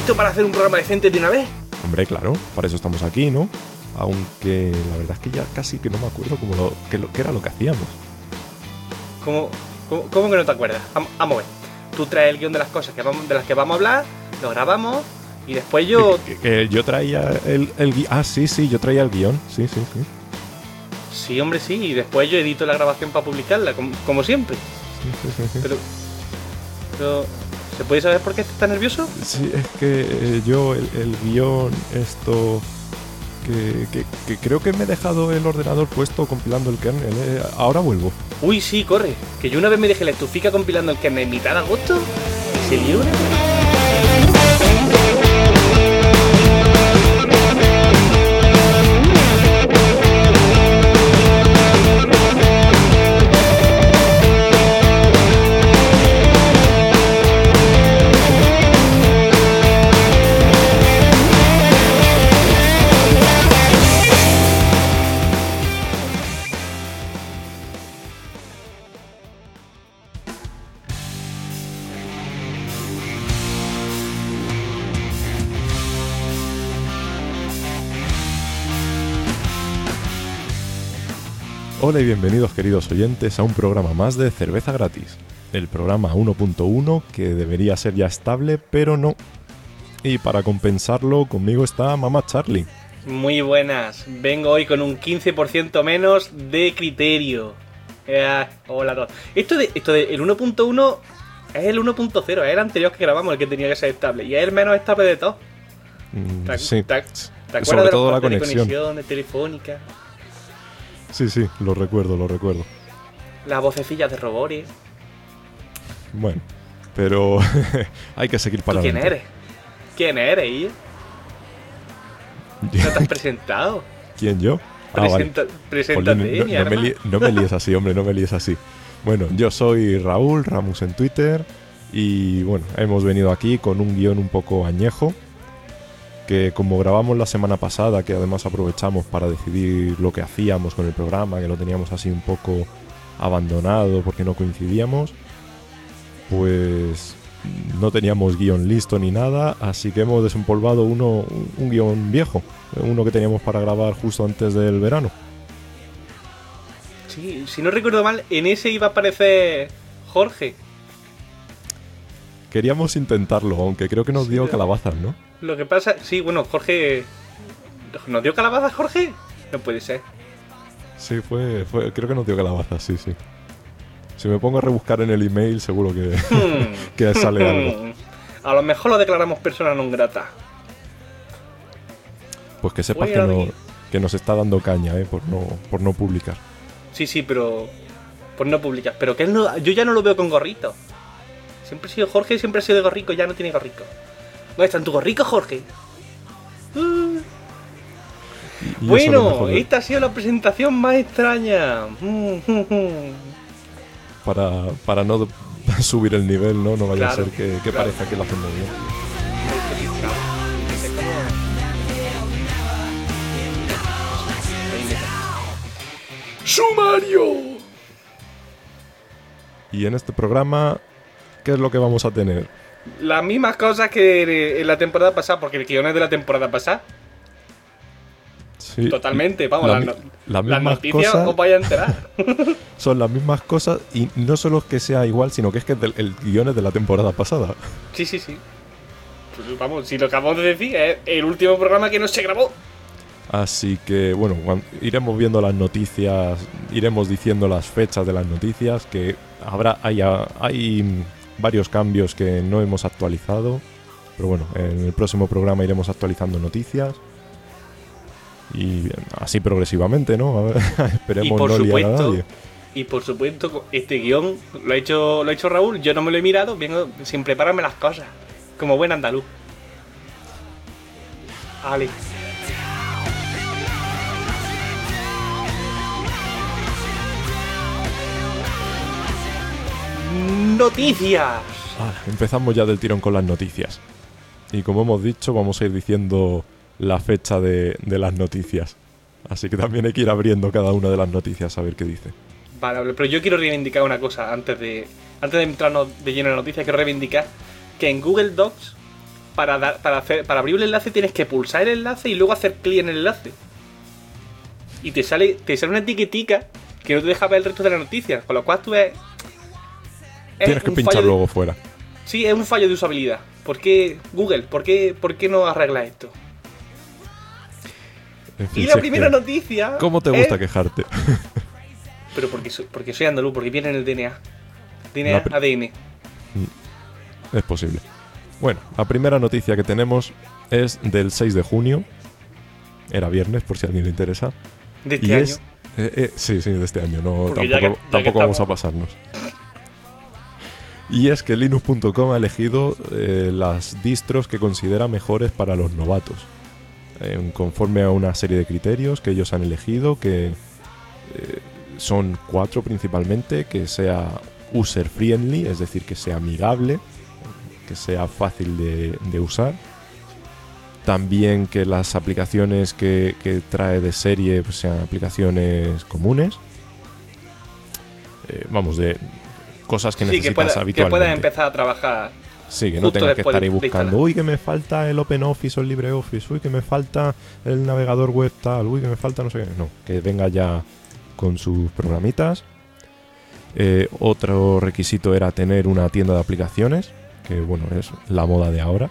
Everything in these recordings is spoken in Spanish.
¿Listo para hacer un programa decente de una vez? Hombre, claro, para eso estamos aquí, ¿no? Aunque la verdad es que ya casi que no me acuerdo qué era lo que hacíamos. ¿Cómo que no te acuerdas? Vamos a ver. Tú traes el guión de las cosas de las que vamos a hablar, lo grabamos y después yo... Que yo traía el guión. Ah, sí, yo traía el guión. Sí. Sí, hombre, sí. Y después yo edito la grabación para publicarla, como siempre. Sí. Pero... ¿Se puede saber por qué estás tan nervioso? Sí, es que yo el guión, esto... Que creo que me he dejado el ordenador puesto compilando el kernel. Ahora vuelvo. Uy, sí, corre. Que yo una vez me dejé la estufica compilando el kernel en mitad de agosto y se lió una... Hola y bienvenidos, queridos oyentes, a un programa más de Cerveza Gratis. El programa 1.1 que debería ser ya estable, pero no. Y para compensarlo, conmigo está Mamá Charlie. Muy buenas. Vengo hoy con un 15% menos de criterio. Hola a todos. Esto de el 1.1 es el 1.0, es el anterior que grabamos, el que tenía que ser estable. Y es el menos estable de todos. Sí. ¿Te acuerdas Sobre de todo los la de conexión. conexiones telefónicas? Sí, lo recuerdo. Las vocecillas de robores. Bueno, pero hay que seguir para ¿Tú quién adelante. eres? ¿Quién eres, Ian? ¿No te has presentado? ¿Quién, yo? Vale. Preséntate, Jolín, mi arma. no me líes así, hombre, no me líes así. Bueno, yo soy Raúl, Ramus en Twitter. Y bueno, hemos venido aquí con un guión un poco añejo, que como grabamos la semana pasada, que además aprovechamos para decidir lo que hacíamos con el programa, que lo teníamos así un poco abandonado porque no coincidíamos, pues no teníamos guión listo ni nada, así que hemos desempolvado un guión viejo, uno que teníamos para grabar justo antes del verano. Sí, si no recuerdo mal, en ese iba a aparecer Jorge. Queríamos intentarlo, aunque creo que nos dio Sí, calabazas, ¿no? Lo que pasa... Sí, bueno, Jorge... ¿Nos dio calabaza Jorge? No puede ser. Sí, creo que nos dio calabazas, sí. Si me pongo a rebuscar en el email, seguro que sale algo. A lo mejor lo declaramos persona non grata. Pues que sepas Oye, que nos está dando caña, por no publicar. Sí, pero... Pues no publicas. Pero que él no... Yo ya no lo veo con gorrito. Siempre ha sido Jorge, siempre ha sido de gorrico, ya no tiene gorrico. ¿Dónde está tu gorrico, Jorge? Y Bueno, esta ha sido la presentación más extraña. Para no subir el nivel, ¿no? No vaya Claro, a ser que claro. parezca que lo hacemos bien. ¡Sumario! Y en este programa, ¿qué es lo que vamos a tener? Las mismas cosas que en la temporada pasada, porque el guion es de la temporada pasada. Sí, Totalmente, vamos, las las mismas noticias cosas os vais a enterar. son las mismas cosas, y no solo es que sea igual, sino que es que el guión es de la temporada pasada. Sí. Pues vamos, si lo acabamos de decir, es el último programa que no se grabó. Así que, bueno, iremos viendo las noticias, iremos diciendo las fechas de las noticias, que hay varios cambios que no hemos actualizado, pero bueno, en el próximo programa iremos actualizando noticias y así progresivamente, ¿no? A ver, esperemos no liar a nadie. Y por supuesto, este guión lo ha hecho Raúl, yo no me lo he mirado, vengo sin prepararme las cosas, como buen andaluz. Ale. Noticias. Empezamos ya del tirón con las noticias. Y como hemos dicho, vamos a ir diciendo la fecha de las noticias. Así que también hay que ir abriendo cada una de las noticias a ver qué dice. Vale, pero yo quiero reivindicar una cosa antes de entrarnos de lleno en noticias. Quiero reivindicar que en Google Docs para abrir un enlace tienes que pulsar el enlace y luego hacer clic en el enlace. Y te sale una etiquetica que no te deja ver el resto de la noticia. Con lo cual tú ves... Tienes que pinchar luego fuera. Sí, es un fallo de usabilidad. ¿Por qué, Google? ¿Por qué no arregla esto? En fin, Y la primera noticia... ¿Cómo te gusta quejarte? Pero porque soy andaluz, porque viene en el DNA. DNA, ADN. Es posible. Bueno, la primera noticia que tenemos es del 6 de junio. Era viernes, por si a alguien le interesa. ¿De este año? Sí, de este año. No, Porque tampoco vamos a pasarnos. Y es que Linux.com ha elegido las distros que considera mejores para los novatos. Conforme a una serie de criterios que ellos han elegido, que son 4 principalmente: que sea user friendly, es decir, que sea amigable, que sea fácil de usar. También que las aplicaciones que trae de serie pues, sean aplicaciones comunes. Vamos, de cosas que necesitas habitualmente. Que puedas empezar a trabajar. Sí, que no tengas que estar ahí buscando, uy, que me falta el OpenOffice o el LibreOffice, uy, que me falta el navegador web tal, uy, que me falta no sé qué. No, que venga ya con sus programitas. Otro requisito era tener una tienda de aplicaciones, que bueno, es la moda de ahora.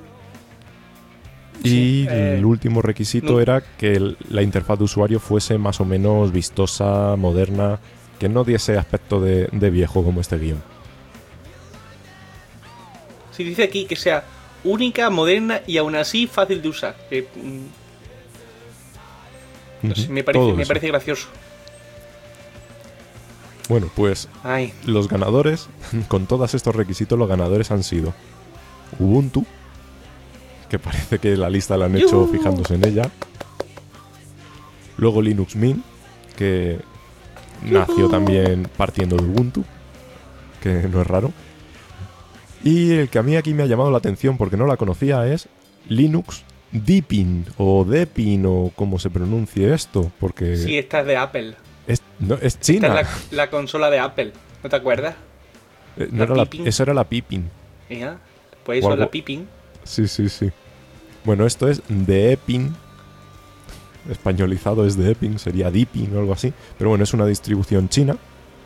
Y el último requisito era que la interfaz de usuario fuese más o menos vistosa, moderna, que no diese aspecto de viejo como este guión. Sí, dice aquí que sea única, moderna y aún así fácil de usar. No sé, me parece gracioso. Bueno, pues los ganadores, con todos estos requisitos, los ganadores han sido Ubuntu, que parece que la lista la han hecho fijándose en ella. Luego Linux Mint, que nació también partiendo de Ubuntu, que no es raro. Y el que a mí aquí me ha llamado la atención porque no la conocía es Linux Deepin o Deepin o como se pronuncie esto, porque... Sí, esta es de Apple. Es China. Esta es la consola de Apple, ¿no te acuerdas? Eso era la Pippin. ¿Ya? Pues eso es la Pippin. Sí. Bueno, esto es Deepin. Españolizado es Deepin, sería Deepin o algo así. Pero bueno, es una distribución china.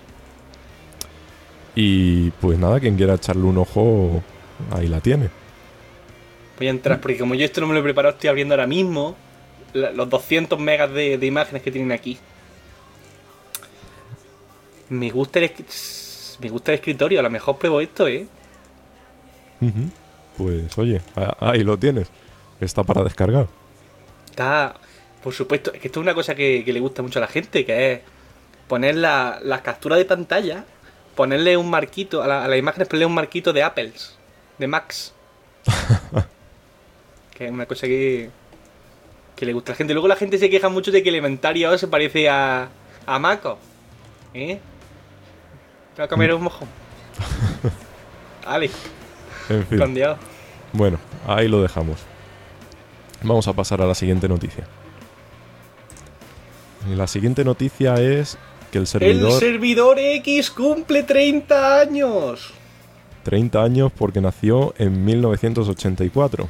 Y pues nada, quien quiera echarle un ojo, ahí la tiene. Voy a entrar, porque como yo esto no me lo he preparado, estoy abriendo ahora mismo los 200 megas de imágenes que tienen aquí. Me gusta el escritorio, a lo mejor pruebo esto, ¿eh? Pues oye, ahí lo tienes. Está para descargar. Está, por supuesto, es que esto es una cosa que le gusta mucho a la gente, que es poner las capturas de pantalla, ponerle un marquito, a las imágenes ponerle un marquito de Apples, de Macs. Que es una cosa que le gusta a la gente. Luego la gente se queja mucho de que Elementaria ahora se parece a Maco. ¿Eh? ¿Te va a comer un mojón? Vale. En fin. Con Dios. Bueno, ahí lo dejamos. Vamos a pasar a la siguiente noticia. Y la siguiente noticia es que el servidor... ¡El servidor X cumple 30 años! 30 años porque nació en 1984.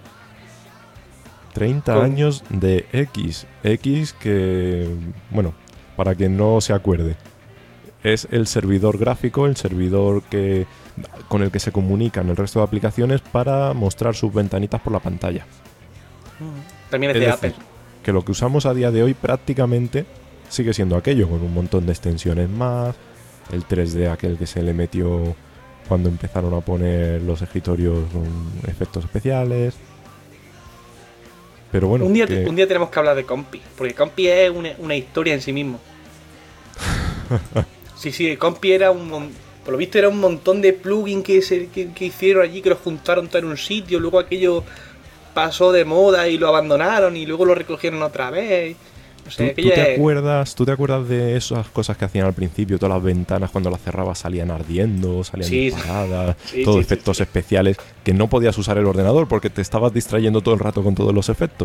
30 años de X. X que... Bueno, para quien no se acuerde. Es el servidor gráfico, el servidor con el que se comunican el resto de aplicaciones para mostrar sus ventanitas por la pantalla. También es de decir, Apple. Que lo que usamos a día de hoy prácticamente sigue siendo aquello, con un montón de extensiones más, el 3D aquel que se le metió cuando empezaron a poner los escritorios con efectos especiales. Pero bueno, un día tenemos que hablar de Compi, porque Compi es una historia en sí mismo. Sí, Compi era por lo visto era un montón de plugins que hicieron allí, que los juntaron todo en un sitio, luego aquello pasó de moda y lo abandonaron y luego lo recogieron otra vez. No sé, ¿Tú te acuerdas de esas cosas que hacían al principio? Todas las ventanas cuando las cerrabas salían ardiendo, salían disparadas, efectos especiales que no podías usar el ordenador porque te estabas distrayendo todo el rato con todos los efectos.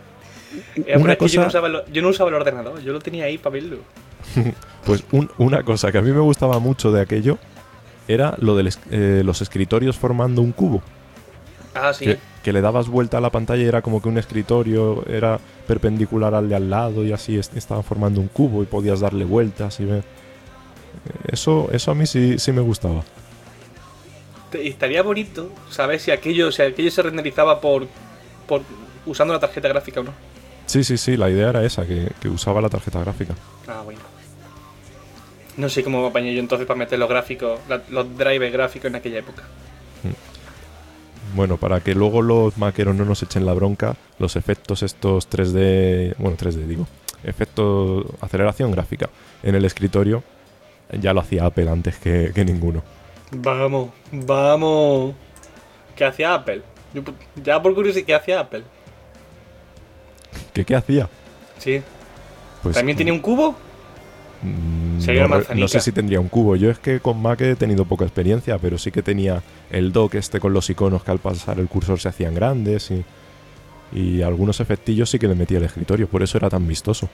Yo no usaba el ordenador, yo lo tenía ahí para verlo. Pues una cosa que a mí me gustaba mucho de aquello era lo de los escritorios formando un cubo. Ah, sí. Que le dabas vuelta a la pantalla y era como que un escritorio era perpendicular al de al lado y así estaban formando un cubo y podías darle vueltas y ver. Eso a mí sí me gustaba. Estaría bonito saber si aquello se renderizaba por usando la tarjeta gráfica o no. Sí, la idea era esa, que usaba la tarjeta gráfica. Ah, bueno. No sé cómo me apañé yo entonces para meter los gráficos, los drivers gráficos en aquella época. Bueno, para que luego los maqueros no nos echen la bronca, los efectos estos 3D, bueno, 3D digo, efectos, aceleración gráfica en el escritorio, ya lo hacía Apple antes que ninguno. Vamos. ¿Qué hacía Apple? Ya por curiosidad, ¿qué hacía Apple? ¿Qué hacía? Sí. Pues, ¿También tenía un cubo? Sería no, una manzanica. no sé si tendría un cubo. Yo es que con Mac he tenido poca experiencia, pero sí que tenía el dock este con los iconos que al pasar el cursor se hacían grandes y algunos efectillos sí que le metía al escritorio, por eso era tan vistoso.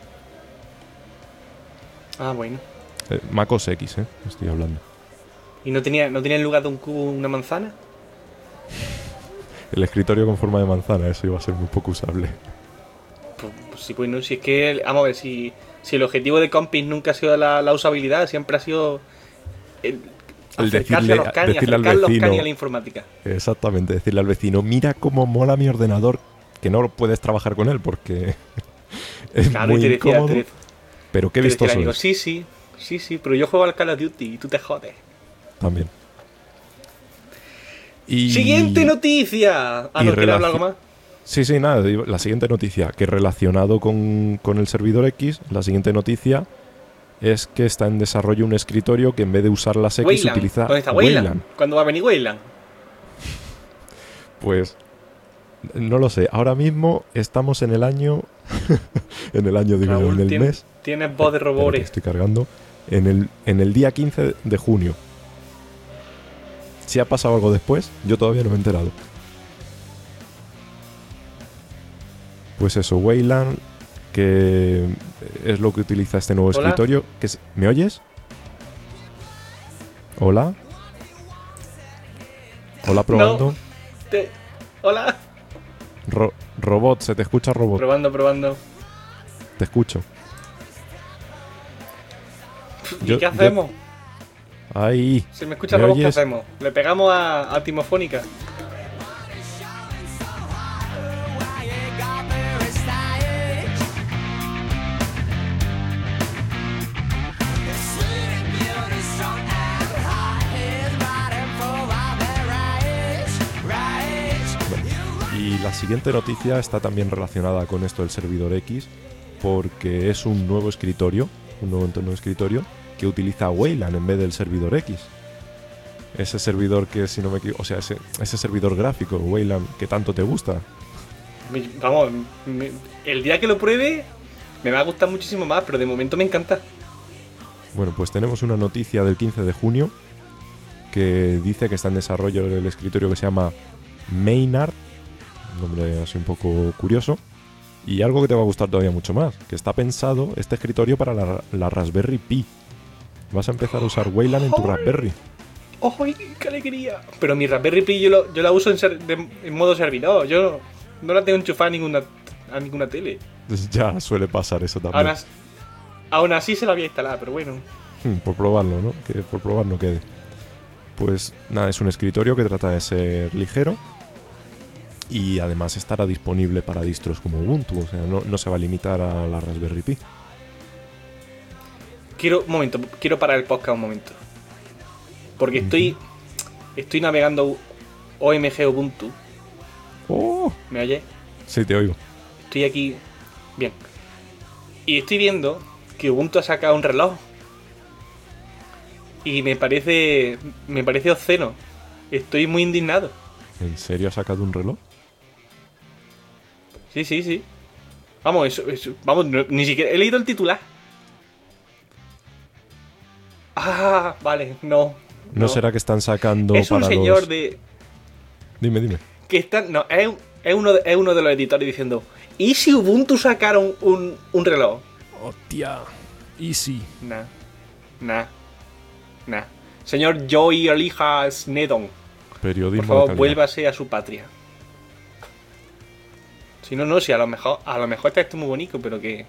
Ah, bueno. Mac OS X, estoy hablando. ¿Y no tenía en lugar de un cubo una manzana? El escritorio con forma de manzana, eso iba a ser muy poco usable. Pues sí, bueno, si es que, vamos a ver, si el objetivo de Compis nunca ha sido la usabilidad, siempre ha sido el acercarse decirle a los canis, al acercar los vecino, canis a la informática. Exactamente, decirle al vecino, mira cómo mola mi ordenador, que no puedes trabajar con él porque es Claro, muy y te decía, incómodo, pero qué te decía el vistoso amigo, es. sí, pero yo juego al Call of Duty y tú te jodes. También. Y... ¡Siguiente noticia! Ah, ¿no quieres hablar algo más? Sí, nada, la siguiente noticia, que relacionado con el servidor X, la siguiente noticia es que está en desarrollo un escritorio que en vez de usar las X Wayland. utiliza ¿Dónde está Wayland? ¿Cuándo va a venir Wayland? Pues no lo sé, ahora mismo estamos en el año en el año, digo, Raúl, en el mes. Tienes voz de robores. Estoy cargando. En el día 15 de junio. Si ha pasado algo después, yo todavía no me he enterado. Pues eso, Wayland, que es lo que utiliza este nuevo ¿Hola? escritorio. ¿Me oyes? ¿Hola? ¿Hola, probando? No. Hola. Robot, se te escucha, robot. Probando. Te escucho. ¿Y qué hacemos? Ahí. Si me escucha robot, ¿qué hacemos? ¿Le pegamos a Timofónica? Y la siguiente noticia está también relacionada con esto del servidor X, porque es un nuevo escritorio, un nuevo entorno de escritorio que utiliza Wayland en vez del servidor X. Ese servidor que, si no me equivoco, o sea, ese servidor gráfico, Wayland, que tanto te gusta. Vamos, el día que lo pruebe me va a gustar muchísimo más, pero de momento me encanta. Bueno, pues tenemos una noticia del 15 de junio que dice que está en desarrollo el escritorio que se llama Maynard, un nombre así un poco curioso, y algo que te va a gustar todavía mucho más, que está pensado este escritorio para la Raspberry Pi. Vas a empezar a usar Wayland en tu Raspberry. ¡Ay, qué alegría! Pero mi Raspberry Pi yo la uso en modo servidor. Yo no la tengo enchufada a ninguna tele. Ya suele pasar eso también. Aún así se la voy a instalar, pero bueno. Por probarlo, ¿no? Que por probar no quede. Pues nada, es un escritorio que trata de ser ligero y además estará disponible para distros como Ubuntu, o sea, no se va a limitar a la Raspberry Pi. Quiero parar el podcast un momento. Porque estoy navegando OMG Ubuntu. ¡Oh! ¿Me oyes? Sí, te oigo. Estoy aquí. Bien. Y estoy viendo que Ubuntu ha sacado un reloj. Y me parece obsceno. Estoy muy indignado. ¿En serio ha sacado un reloj? Sí. Vamos, vamos, ni siquiera he leído el titular. Ah, vale, no. ¿No será que están sacando es un para señor los... de... Dime. Que están... No, es uno de los editores diciendo: ¿y si Ubuntu sacara un reloj? ¡Hostia! Easy. Nah. Señor Joey Elija Snedon, Periodismo por favor, de calidad. vuélvase a su patria. Si no, no, si a lo mejor está esto muy bonito, pero que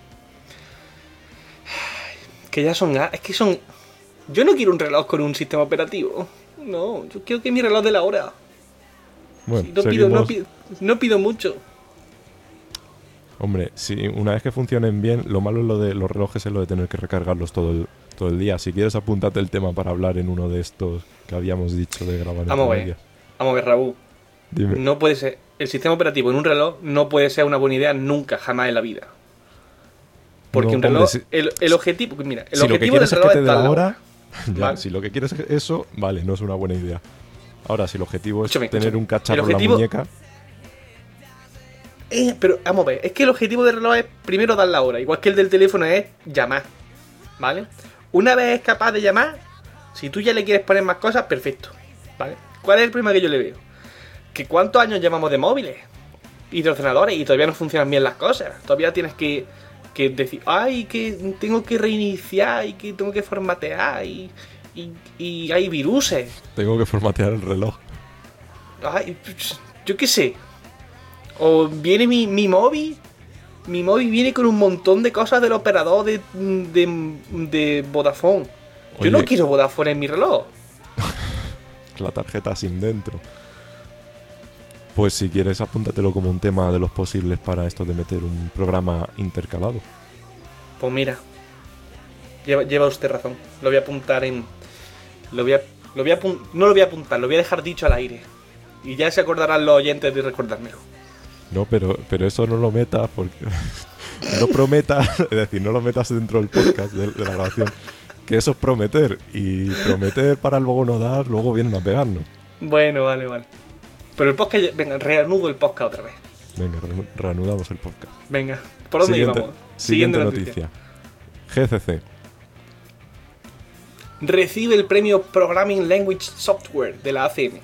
ya son... Es que son... Yo no quiero un reloj con un sistema operativo. No, yo quiero que mi reloj de la hora. Bueno, Sí, no pido mucho. Hombre, si una vez que funcionen bien, lo malo es lo de los relojes es lo de tener que recargarlos todo el día. Si quieres, apúntate el tema para hablar en uno de estos que habíamos dicho de grabar en Vamos a ver, Raúl. Dime. No puede ser. El sistema operativo en un reloj no puede ser una buena idea nunca, jamás en la vida. Porque No, un reloj, hombre, el objetivo, mira, el si lo que objetivo quieres del es que reloj te dé está la al lado. hora, ya, Vale. si lo que quieres es eso, vale, no es una buena idea. Ahora, si el objetivo es tener Escúchame. un cacharro El objetivo- en la muñeca, Pero vamos a ver, es que el objetivo del reloj es primero dar la hora, igual que el del teléfono es llamar, ¿vale? Una vez es capaz de llamar, si tú ya le quieres poner más cosas, perfecto, ¿vale? ¿Cuál es el problema que yo le veo? Que cuántos años llevamos de móviles y de ordenadores y todavía no funcionan bien las cosas. Todavía tienes que decir, ay, que tengo que reiniciar y que tengo que formatear y hay viruses. tengo que formatear el reloj. Ay, yo qué sé. O viene mi móvil. Mi móvil viene con un montón de cosas del operador de Vodafone. Yo Oye. no quiero Vodafone en mi reloj. La tarjeta sin dentro. Pues si quieres, apúntatelo como un tema de los posibles para esto de meter un programa intercalado. Pues mira. Lleva usted razón. Lo voy a apuntar en... no lo voy a apuntar, lo voy a dejar dicho al aire. Y ya se acordarán los oyentes de recordármelo. No, pero eso no lo metas porque... no prometas, es decir, no lo metas dentro del podcast, de la grabación. Que eso es prometer. Y prometer para luego no dar, luego vienen a pegarnos. Bueno, vale. Pero el podcast... Venga, reanudo el podcast otra vez. Venga, reanudamos el podcast. Venga, ¿por dónde íbamos? Siguiente noticia. GCC. Recibe el premio Programming Language Software de la ACM.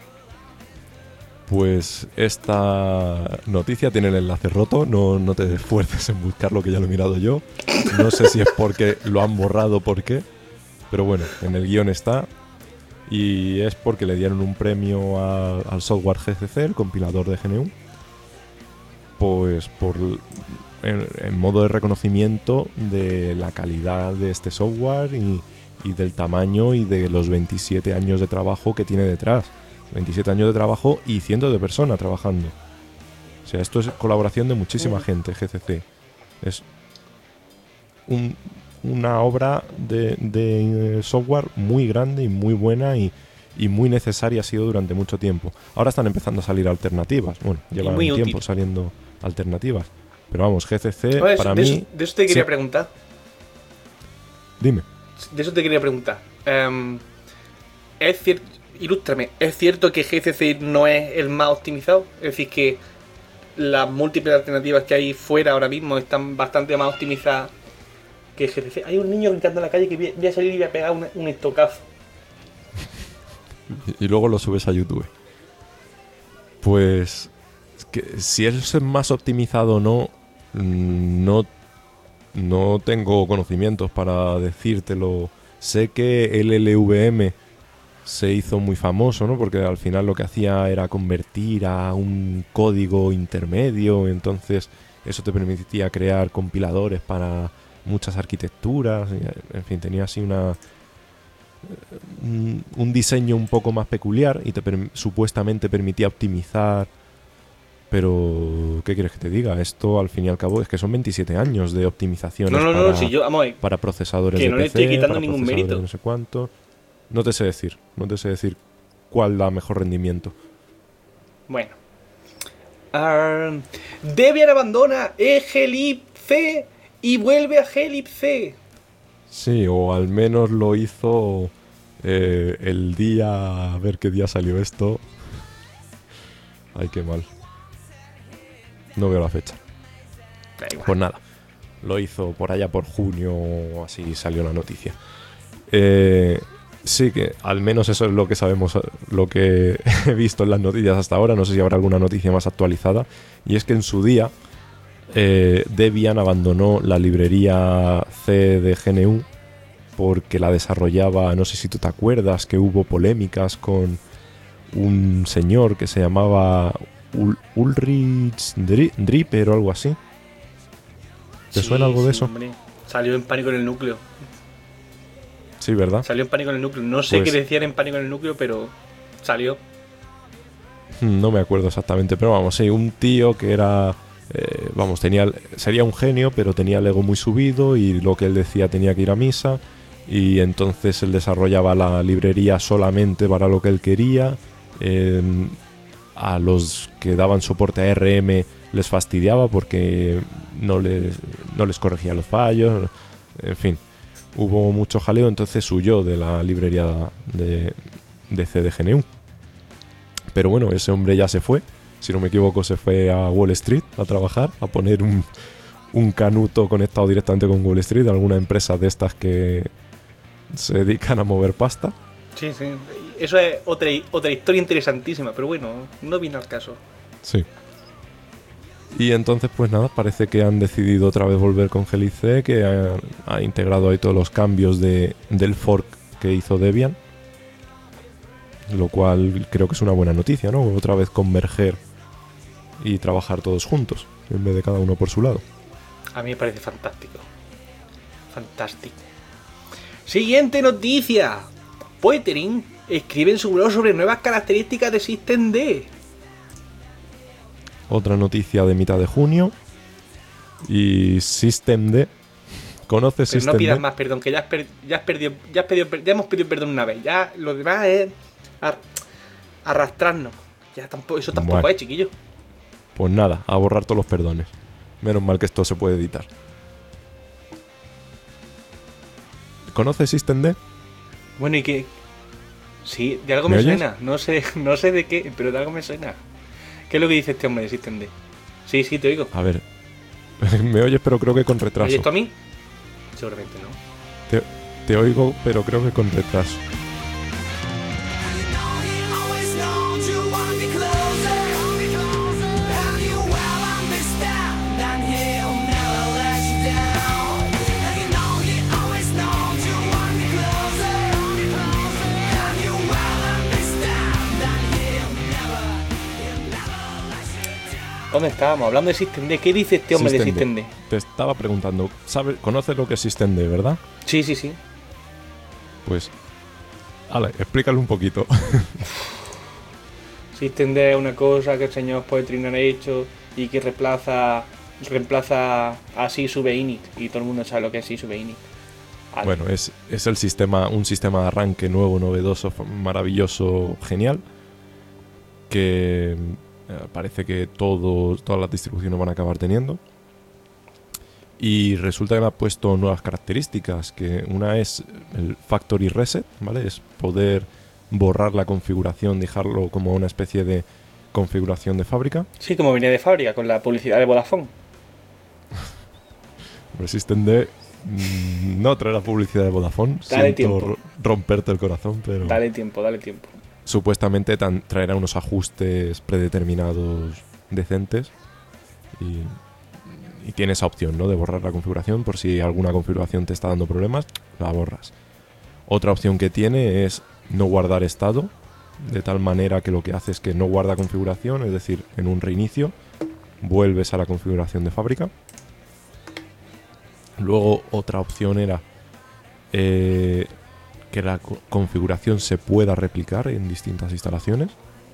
Pues esta noticia tiene el enlace roto, no te esfuerces en buscarlo, que ya lo he mirado yo. No sé si es porque lo han borrado o por qué, pero bueno, en el guión está. Y es porque le dieron un premio al software GCC, el compilador de GNU, pues en modo de reconocimiento de la calidad de este software y del tamaño y de los 27 años de trabajo que tiene detrás. 27 años de trabajo y cientos de personas trabajando. O sea, esto es colaboración de muchísima gente, GCC. Es una obra de software muy grande y muy buena y muy necesaria ha sido durante mucho tiempo. Ahora están empezando a salir alternativas. Bueno, llevan un tiempo útil. saliendo alternativas. Pero vamos, GCC Oye, para de mí... eso te quería sí. preguntar. Dime. De eso te quería preguntar. Es cierto... Ilústrame, ¿es cierto que GCC no es el más optimizado? Es decir, que las múltiples alternativas que hay fuera ahora mismo están bastante más optimizadas que GCC. Hay un niño gritando en la calle que voy a salir y voy a pegar un estocazo. Y luego lo subes a YouTube. Pues que si es más optimizado o no tengo conocimientos para decírtelo. Sé que el LLVM se hizo muy famoso, ¿no? Porque al final lo que hacía era convertir a un código intermedio, entonces eso te permitía crear compiladores para muchas arquitecturas, en fin, tenía así un diseño un poco más peculiar y supuestamente permitía optimizar. Pero, ¿qué quieres que te diga? Esto, al fin y al cabo, es que son 27 años de optimizaciones No, si yo, vamos a ver, para procesadores que de no le PC, estoy quitando para ningún procesadores mérito. de no sé cuánto. No te sé decir cuál da mejor rendimiento. Bueno. Debian abandona glibc y vuelve a glibc. Sí, o al menos lo hizo el día... A ver qué día salió esto. Ay, qué mal. No veo la fecha. Da igual. Pues nada, lo hizo por allá por junio o así salió la noticia. Sí, que al menos eso es lo que sabemos, lo que he visto en las noticias hasta ahora. No sé si habrá alguna noticia más actualizada. Y es que en su día Debian abandonó la librería C de GNU porque la desarrollaba, no sé si tú te acuerdas, que hubo polémicas con un señor que se llamaba Ulrich Dripper o algo así. ¿Te suena algo de eso? Hombre. Salió en Pánico en el Núcleo. Sí, ¿verdad? Salió en Pánico en el Núcleo. No sé Pues- qué decían en Pánico en el Núcleo, pero salió. No me acuerdo exactamente, pero vamos, sí, un tío que era... vamos, sería un genio, pero tenía el ego muy subido y lo que él decía tenía que ir a misa. Y entonces él desarrollaba la librería solamente para lo que él quería. A los que daban soporte a RM les fastidiaba porque no les corregía los fallos. En fin, hubo mucho jaleo, entonces huyó de la librería de CDGNU. Pero bueno, ese hombre ya se fue. Si no me equivoco, se fue a Wall Street a trabajar, a poner un canuto conectado directamente con Wall Street, alguna empresa de estas que se dedican a mover pasta. Sí, sí. Eso es otra historia interesantísima, pero bueno, no viene al caso. Sí. Y entonces, pues nada, parece que han decidido otra vez volver con Gelice, que ha integrado ahí todos los cambios del fork que hizo Debian. Lo cual creo que es una buena noticia, ¿no? Otra vez converger y trabajar todos juntos, en vez de cada uno por su lado. A mí me parece fantástico. Fantástico. Siguiente noticia. Poettering escribe en su blog sobre nuevas características de systemd. Otra noticia de mitad de junio. Y systemd. ¿Conoces Pero no systemd? pidas más perdón, que ya hemos pedido perdón una vez. Ya lo demás es arrastrarnos. Ya tampoco, eso tampoco Bueno. es, chiquillo. Pues nada, a borrar todos los perdones. Menos mal que esto se puede editar. ¿Conoces systemd? Bueno, ¿y qué? Sí, de algo ¿Me me oyes? suena. No sé de qué, pero de algo me suena. ¿Qué es lo que dice este hombre de systemd? Sí, te oigo. A ver. Me oyes, pero creo que con ¿Me retraso. oyes tú a mí? Seguramente no. Te oigo, pero creo que con retraso. ¿Dónde estábamos? Hablando de systemd. ¿Qué dice este hombre de systemd? Te estaba preguntando, ¿conoces lo que es systemd, verdad? Sí, sí, sí. Pues, ale, explícalo un poquito. Systemd es una cosa que el señor Poettering ha hecho y que reemplaza a sysubinit. Y todo el mundo sabe lo que es sysubinit. Vale. Bueno, es un sistema de arranque nuevo, novedoso, maravilloso, genial. Que parece que todas las distribuciones van a acabar teniendo. Y resulta que me ha puesto nuevas características, que una es el factory reset, ¿vale? Es poder borrar la configuración, dejarlo como una especie de configuración de fábrica. Sí, como venía de fábrica, con la publicidad de Vodafone. Systemd no traerá publicidad de Vodafone. Dale Siento tiempo. romperte el corazón, pero Dale tiempo. supuestamente traerá unos ajustes predeterminados decentes y tiene esa opción, ¿no? De borrar la configuración por si alguna configuración te está dando problemas, la borras. Otra opción que tiene es no guardar estado, de tal manera que lo que hace es que no guarda configuración, es decir, en un reinicio vuelves a la configuración de fábrica. Luego otra opción era que la configuración se pueda replicar en distintas instalaciones.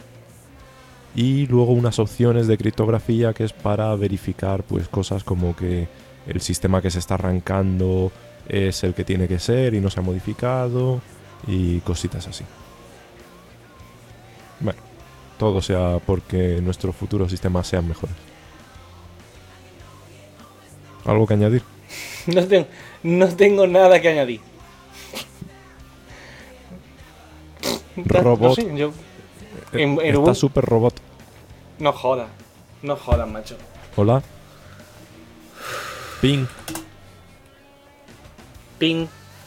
Y luego unas opciones de criptografía que es para verificar pues cosas como que el sistema que se está arrancando es el que tiene que ser y no se ha modificado y cositas así. Bueno, todo sea porque nuestros futuros sistemas sean mejores. ¿Algo que añadir? No tengo nada que añadir. Robot. No sé, yo... En Está Ubuntu- súper robot. No jodas, macho. Hola. Ping. Ping.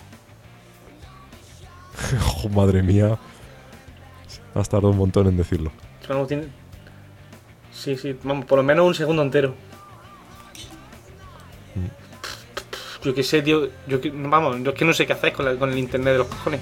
Oh, madre mía. Has tardado un montón en decirlo. Solo tiene... Sí, vamos, por lo menos un segundo entero. Yo qué sé, tío. Vamos, yo es que no sé qué hacéis con el internet de los cojones.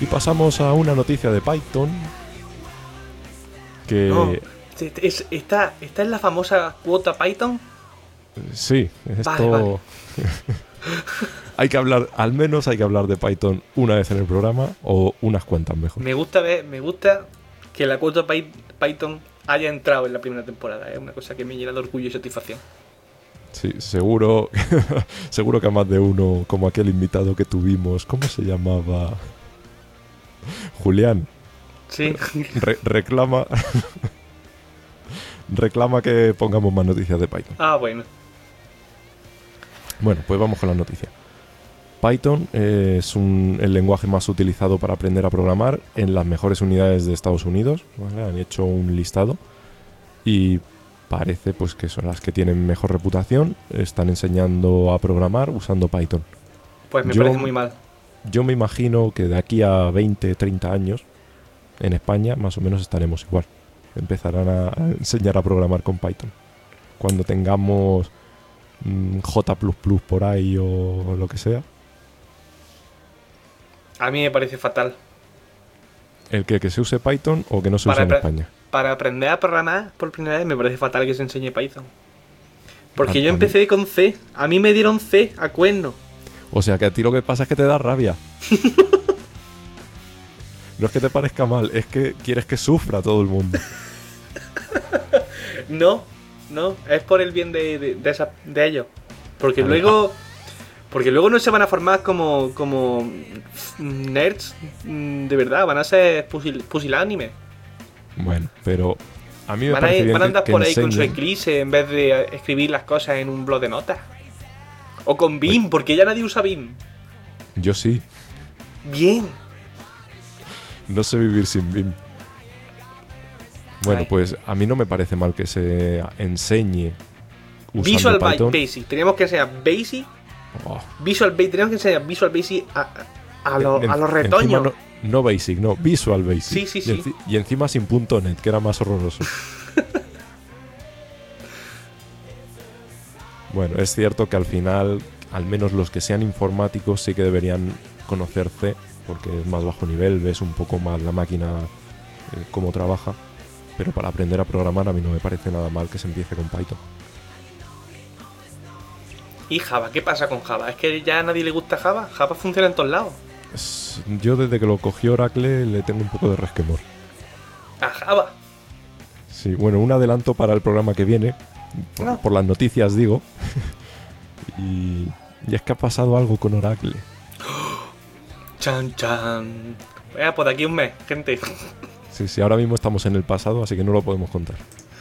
Y pasamos a una noticia de Python que... No, esta es la famosa cuota Python. Sí, esto... Vale. Hay que hablar, al menos hay que hablar de Python una vez en el programa o unas cuantas mejor. Me gusta que la cuota Python haya entrado en la primera temporada. Es una cosa que me llena de orgullo y satisfacción. Sí, seguro, seguro que a más de uno, como aquel invitado que tuvimos, ¿cómo se llamaba? Julián. Sí. Reclama que pongamos más noticias de Python. Ah, bueno. Bueno, pues vamos con la noticia. Python es el lenguaje más utilizado para aprender a programar en las mejores unidades de Estados Unidos, ¿vale? Han hecho un listado y parece pues que son las que tienen mejor reputación, están enseñando a programar usando Python. Pues me parece muy mal. Yo me imagino que de aquí a 20, 30 años en España más o menos estaremos igual. Empezarán a enseñar a programar con Python. Cuando tengamos J++ por ahí o lo que sea. A mí me parece fatal. ¿El que se use Python o que no se use en España? Para aprender a programar por primera vez me parece fatal que se enseñe Python. Porque yo A mí. empecé con C. A mí me dieron C a cuerno. O sea que a ti lo que pasa es que te da rabia. No es que te parezca mal, es que quieres que sufra todo el mundo. No, es por el bien de ellos. Porque luego no se van a formar como nerds de verdad, van a ser pusilánimes. Bueno, pero a mí me Van parece bien a andar que por ahí con su enseñen. Eclipse en vez de escribir las cosas en un blog de notas. O con BIM, porque ya nadie usa BIM. Yo sí, Bien. no sé vivir sin BIM. Bueno, Ay. pues a mí no me parece mal que se enseñe usando Visual Python. Basic. Tenemos que enseñar Basic. Oh, Tenemos que enseñar Visual Basic a los encima retoños. no Basic, no, Visual Basic. Sí. Y encima sin .NET, que era más horroroso. Bueno, es cierto que al final, al menos los que sean informáticos sí que deberían conocer C, porque es más bajo nivel, ves un poco más la máquina cómo trabaja. Pero para aprender a programar a mí no me parece nada mal que se empiece con Python. ¿Y Java? ¿Qué pasa con Java? ¿Es que ya a nadie le gusta Java? Java funciona en todos lados. Yo desde que lo cogió Oracle le tengo un poco de resquemor. A Java. Sí, bueno, un adelanto para el programa que viene, por las noticias digo. y es que ha pasado algo con Oracle. Chan, chan. Pues de aquí a un mes, gente. Sí, ahora mismo estamos en el pasado, así que no lo podemos contar.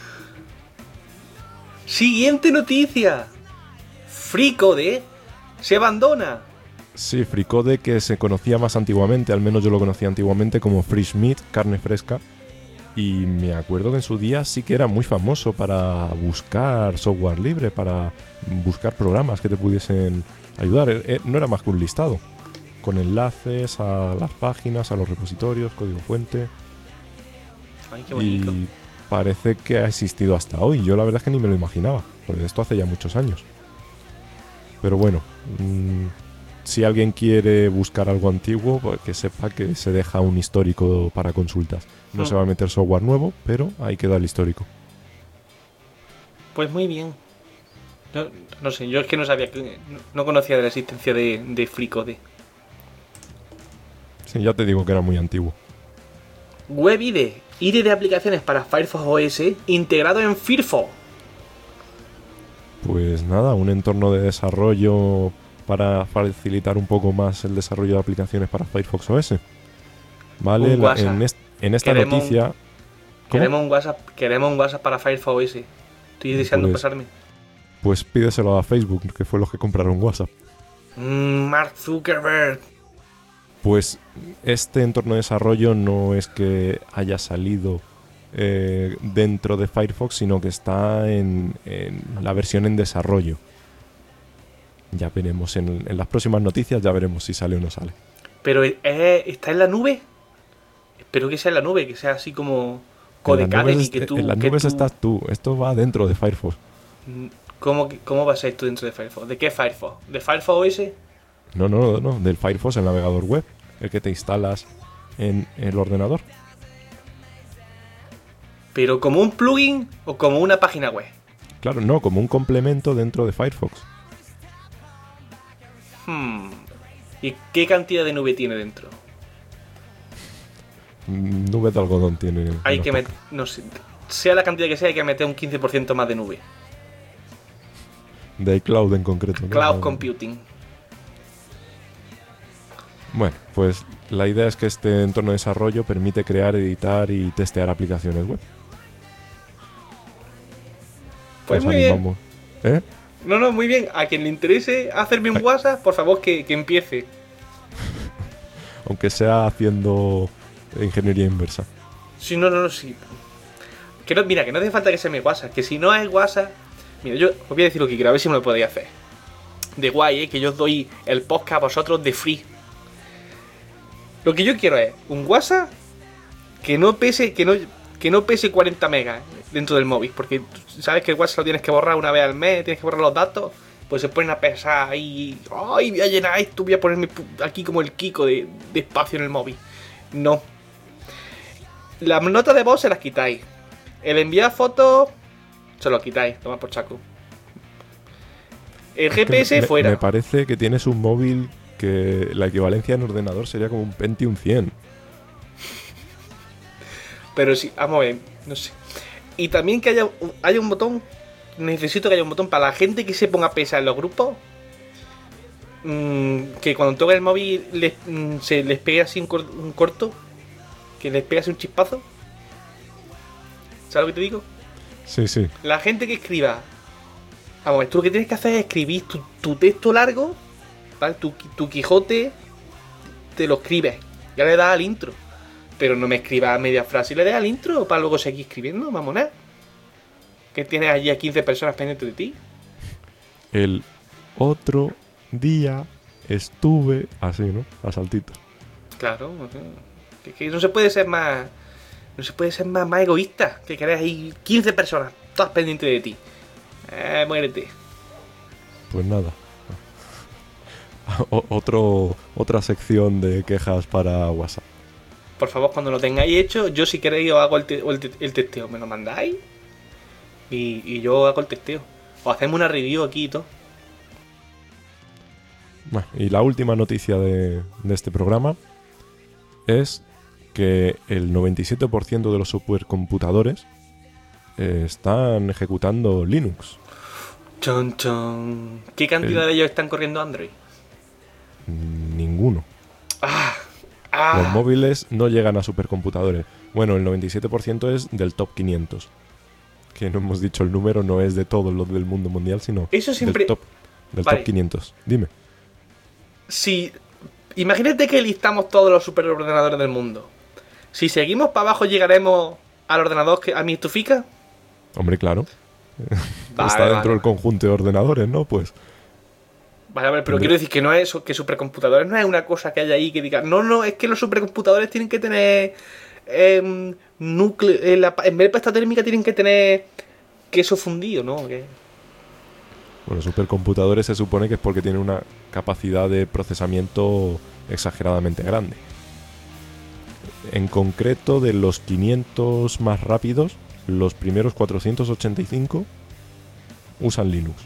Siguiente noticia. FreeCode se abandona. Sí, FreeCode, que se conocía más antiguamente, al menos yo lo conocía antiguamente como Fresh Meat, carne fresca. Y me acuerdo que en su día sí que era muy famoso para buscar software libre, para buscar programas que te pudiesen ayudar. No era más que un listado, con enlaces a las páginas, a los repositorios, código fuente. Ay, qué bonito. Y parece que ha existido hasta hoy. Yo la verdad es que ni me lo imaginaba, porque esto hace ya muchos años. Pero bueno, si alguien quiere buscar algo antiguo, pues que sepa que se deja un histórico para consultas. No se va a meter software nuevo, pero ahí queda el histórico. Pues muy bien. No sé, yo es que no sabía, no conocía de la existencia de FreeCode. Sí, ya te digo que era muy antiguo. WebIDE, IDE de aplicaciones para Firefox OS integrado en Firefox. Pues nada, un entorno de desarrollo para facilitar un poco más el desarrollo de aplicaciones para Firefox OS. Vale, en esta noticia... Queremos un WhatsApp para Firefox OS. Estoy deseando pasarme. Pues pídeselo a Facebook, que fue los que compraron WhatsApp. Mark Zuckerberg. Pues este entorno de desarrollo no es que haya salido dentro de Firefox, sino que está en la versión en desarrollo. Ya veremos en las próximas noticias, ya veremos si sale o no sale. ¿Pero está en la nube? Espero que sea en la nube, que sea así como Code Academy. En las nubes estás tú, esto va dentro de Firefox. ¿Cómo va a ser esto dentro de Firefox? ¿De qué Firefox? ¿De Firefox OS? No, del Firefox, el navegador web, el que te instalas en el ordenador. ¿Pero como un plugin o como una página web? Claro, no, como un complemento dentro de Firefox. ¿Y qué cantidad de nube tiene dentro? Nube de algodón tiene. Hay que meter, no sé, sea la cantidad que sea, hay que meter un 15% más de nube. De iCloud en concreto, ¿no? Cloud Computing. Bueno, pues la idea es que este entorno de desarrollo permite crear, editar y testear aplicaciones web. Pues Os muy bien. animamos. ¿Eh? No, muy bien. A quien le interese hacerme un WhatsApp, por favor que empiece. Aunque sea haciendo ingeniería inversa. Sí, sí. Mira, que no hace falta que sea mi WhatsApp. Que si no es WhatsApp... Mira, yo os voy a decir lo que quiero, a ver si me lo podéis hacer. De guay, que yo os doy el podcast a vosotros de free. Lo que yo quiero es un WhatsApp que no pese 40 megas dentro del móvil. Porque sabes que el WhatsApp lo tienes que borrar una vez al mes, tienes que borrar los datos. Pues se ponen a pesar ahí. ¡Ay, voy a llenar esto! Voy a ponerme aquí como el Kiko de espacio en el móvil. No. Las notas de voz se las quitáis. El enviar fotos se lo quitáis. Toma por chaco. El GPS fuera. Me parece que tienes un móvil que la equivalencia en ordenador sería como un Pentium 100. Pero sí, vamos a ver, no sé. Y también que haya un botón. Necesito que haya un botón para la gente que se ponga a pesar en los grupos. Que cuando toque el móvil se les pegue así un corto. Que les pegue así un chispazo. ¿Sabes lo que te digo? Sí, sí. La gente que escriba. Vamos a ver, tú lo que tienes que hacer es escribir tu texto largo. ¿Vale? Tu Quijote. Te lo escribes. Ya le das al intro. Pero no me escribas media frase y le das al intro para luego seguir escribiendo, mamoná. Que tienes allí a 15 personas pendientes de ti. El otro día estuve así, ¿no? A saltito. Claro. Que no se puede ser más. No se puede ser más egoísta. Que querés ahí 15 personas, todas pendientes de ti. Muérete. Pues nada. Otra sección de quejas para WhatsApp. Por favor, cuando lo tengáis hecho, yo si queréis os hago el testeo. Me lo mandáis y yo hago el testeo. O hacemos una review aquí y todo. Bueno, y la última noticia de este programa es que el 97% de los supercomputadores están ejecutando Linux. Chon, chon. ¿Qué cantidad de ellos están corriendo Android? Ninguno. Los móviles no llegan a supercomputadores. Bueno, el 97% es del top 500. Que no hemos dicho el número, no es de todos los del mundo mundial, sino eso siempre... del top 500. Dime. Si... Imagínate que listamos todos los superordenadores del mundo. Si seguimos para abajo, ¿llegaremos al ordenador a mi estufica? Hombre, claro. Está dentro del conjunto de ordenadores, ¿no? Pues... Vale, a ver, pero quiero decir que no es eso, que supercomputadores no es una cosa que haya ahí que diga, no, es que los supercomputadores tienen que tener núcleo, en vez de pasta térmica tienen que tener queso fundido, ¿no? ¿Qué? Bueno, supercomputadores se supone que es porque tienen una capacidad de procesamiento exageradamente grande. En concreto, de los 500 más rápidos, los primeros 485 usan Linux.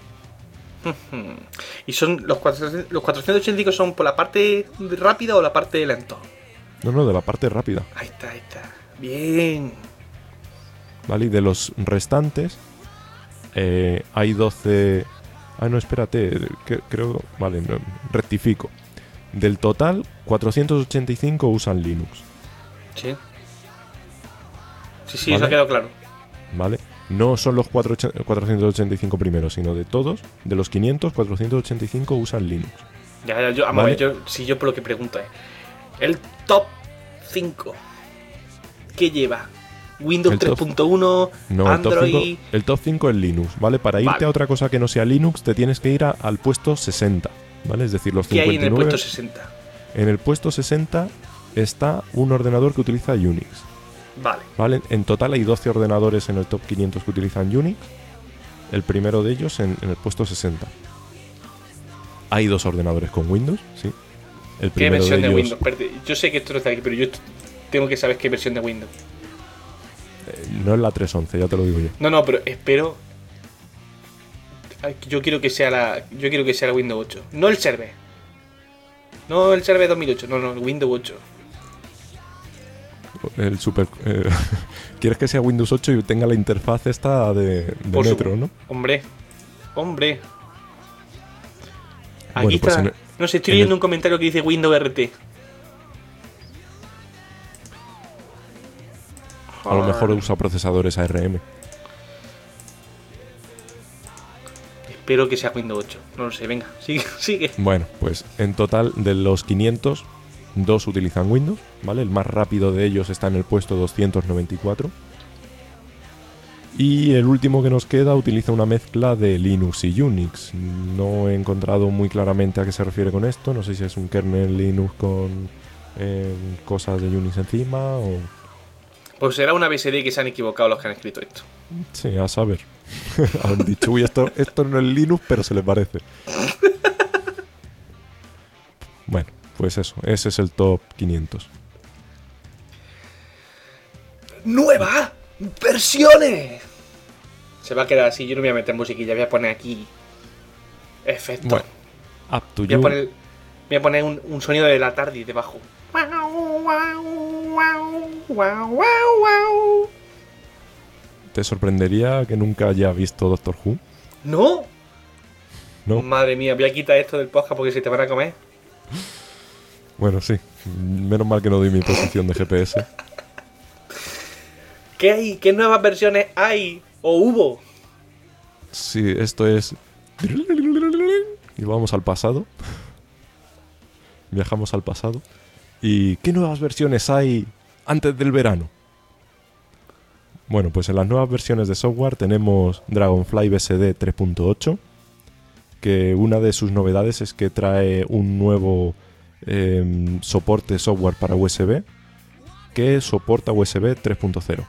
¿Y son los 485 son por la parte rápida o la parte lenta? No, de la parte rápida. Ahí está. Bien. Vale, y de los restantes hay 12... no, espérate, creo... Vale, no, rectifico. Del total, 485 usan Linux. Sí, ¿Vale? Eso ha quedado claro. Vale. No son los 485 primeros, sino de todos, de los 500, 485 usan Linux. Ya, vamos a ver, yo por lo que pregunto es, el top 5, ¿qué lleva? Windows 3.1, no, Android... El top 5 es Linux, ¿vale? Para irte a otra cosa que no sea Linux, te tienes que ir al puesto 60, ¿vale? Es decir, los 59... ¿Qué hay en el puesto 60? En el puesto 60 está un ordenador que utiliza Unix. Vale. En total hay 12 ordenadores en el top 500 que utilizan Unix. El primero de ellos en el puesto 60. Hay 2 ordenadores con Windows, sí. El ¿Qué versión de de ellos, Windows? Yo sé que esto no está aquí, pero yo tengo que saber qué versión de Windows. No es la 3.11, ya te lo digo yo. No, pero espero. Yo quiero que sea la Windows 8. No el server. No el server 2008. No, el Windows 8. El super. ¿Quieres que sea Windows 8 y tenga la interfaz esta de Metro, no? Hombre. Aquí Bueno, está. pues No sé, estoy leyendo un comentario que dice Windows RT. A lo mejor usa procesadores ARM. Espero que sea Windows 8. No lo sé, venga, sigue. Bueno, pues en total de los 500, 2 utilizan Windows, ¿vale? El más rápido de ellos está en el puesto 294. Y el último que nos queda utiliza una mezcla de Linux y Unix. No he encontrado muy claramente a qué se refiere con esto. No sé si es un kernel Linux con cosas de Unix encima o... Pues será una BSD que se han equivocado los que han escrito esto. Sí, a saber. Han dicho, uy, esto no es Linux, pero se le parece. Bueno, pues eso. Ese es el top 500. ¡Nuevas versiones! Se va a quedar así, yo no voy a meter musiquilla, voy a poner aquí efectos. Bueno, up to you. Voy a poner un sonido de la tarde debajo. ¿Te sorprendería que nunca haya visto Doctor Who? ¿No? No. Madre mía, voy a quitar esto del podcast porque se te van a comer. Bueno, sí. Menos mal que no doy mi posición de GPS. ¿Qué hay? ¿Qué nuevas versiones hay? ¿O hubo? Sí, esto es... Y vamos al pasado. Viajamos al pasado. ¿Y qué nuevas versiones hay antes del verano? Bueno, pues en las nuevas versiones de software tenemos Dragonfly BSD 3.8, que una de sus novedades es que trae un nuevo soporte software para USB que soporta USB 3.0.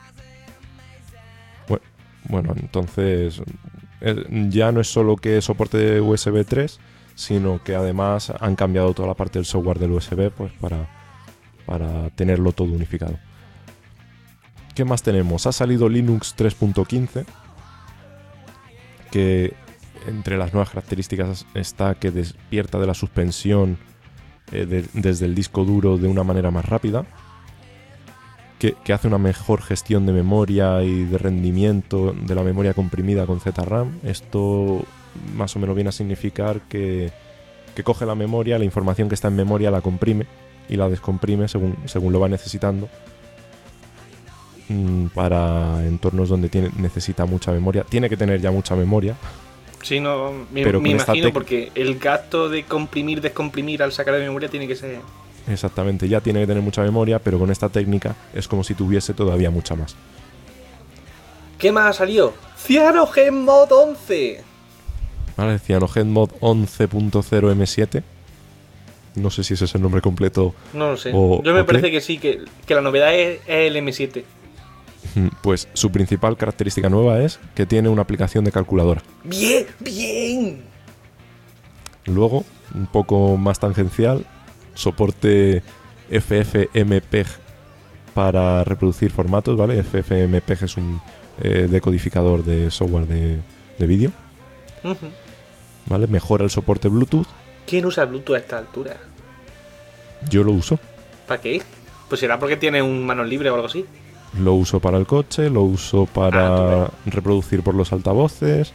Bueno, entonces ya no es solo que soporte USB 3, sino que además han cambiado toda la parte del software del USB pues para tenerlo todo unificado. ¿Qué más tenemos? Ha salido Linux 3.15, que entre las nuevas características está que despierta de la suspensión desde el disco duro de una manera más rápida, que hace una mejor gestión de memoria y de rendimiento de la memoria comprimida con ZRAM. Esto más o menos viene a significar que coge la memoria, la información que está en memoria la comprime y la descomprime según lo va necesitando, para entornos donde necesita mucha memoria. Tiene que tener ya mucha memoria. Sí, no, me imagino porque el gasto de comprimir, descomprimir al sacar de memoria tiene que ser... Exactamente, ya tiene que tener mucha memoria, pero con esta técnica es como si tuviese todavía mucha más. ¿Qué más ha salido? CyanogenMod 11. Vale, CyanogenMod 11.0 M7. No sé si ese es el nombre completo. No lo sé. Yo me parece que sí, que la novedad es el M7. Pues su principal característica nueva es que tiene una aplicación de calculadora. ¡Bien! Luego, un poco más tangencial, soporte FFmpeg para reproducir formatos, ¿vale? FFmpeg es un decodificador de software de vídeo. ¿Vale? Mejora el soporte Bluetooth. ¿Quién usa Bluetooth a esta altura? Yo lo uso. ¿Para qué? Pues será porque tiene un manos libre o algo así. Lo uso para el coche, lo uso para reproducir por los altavoces.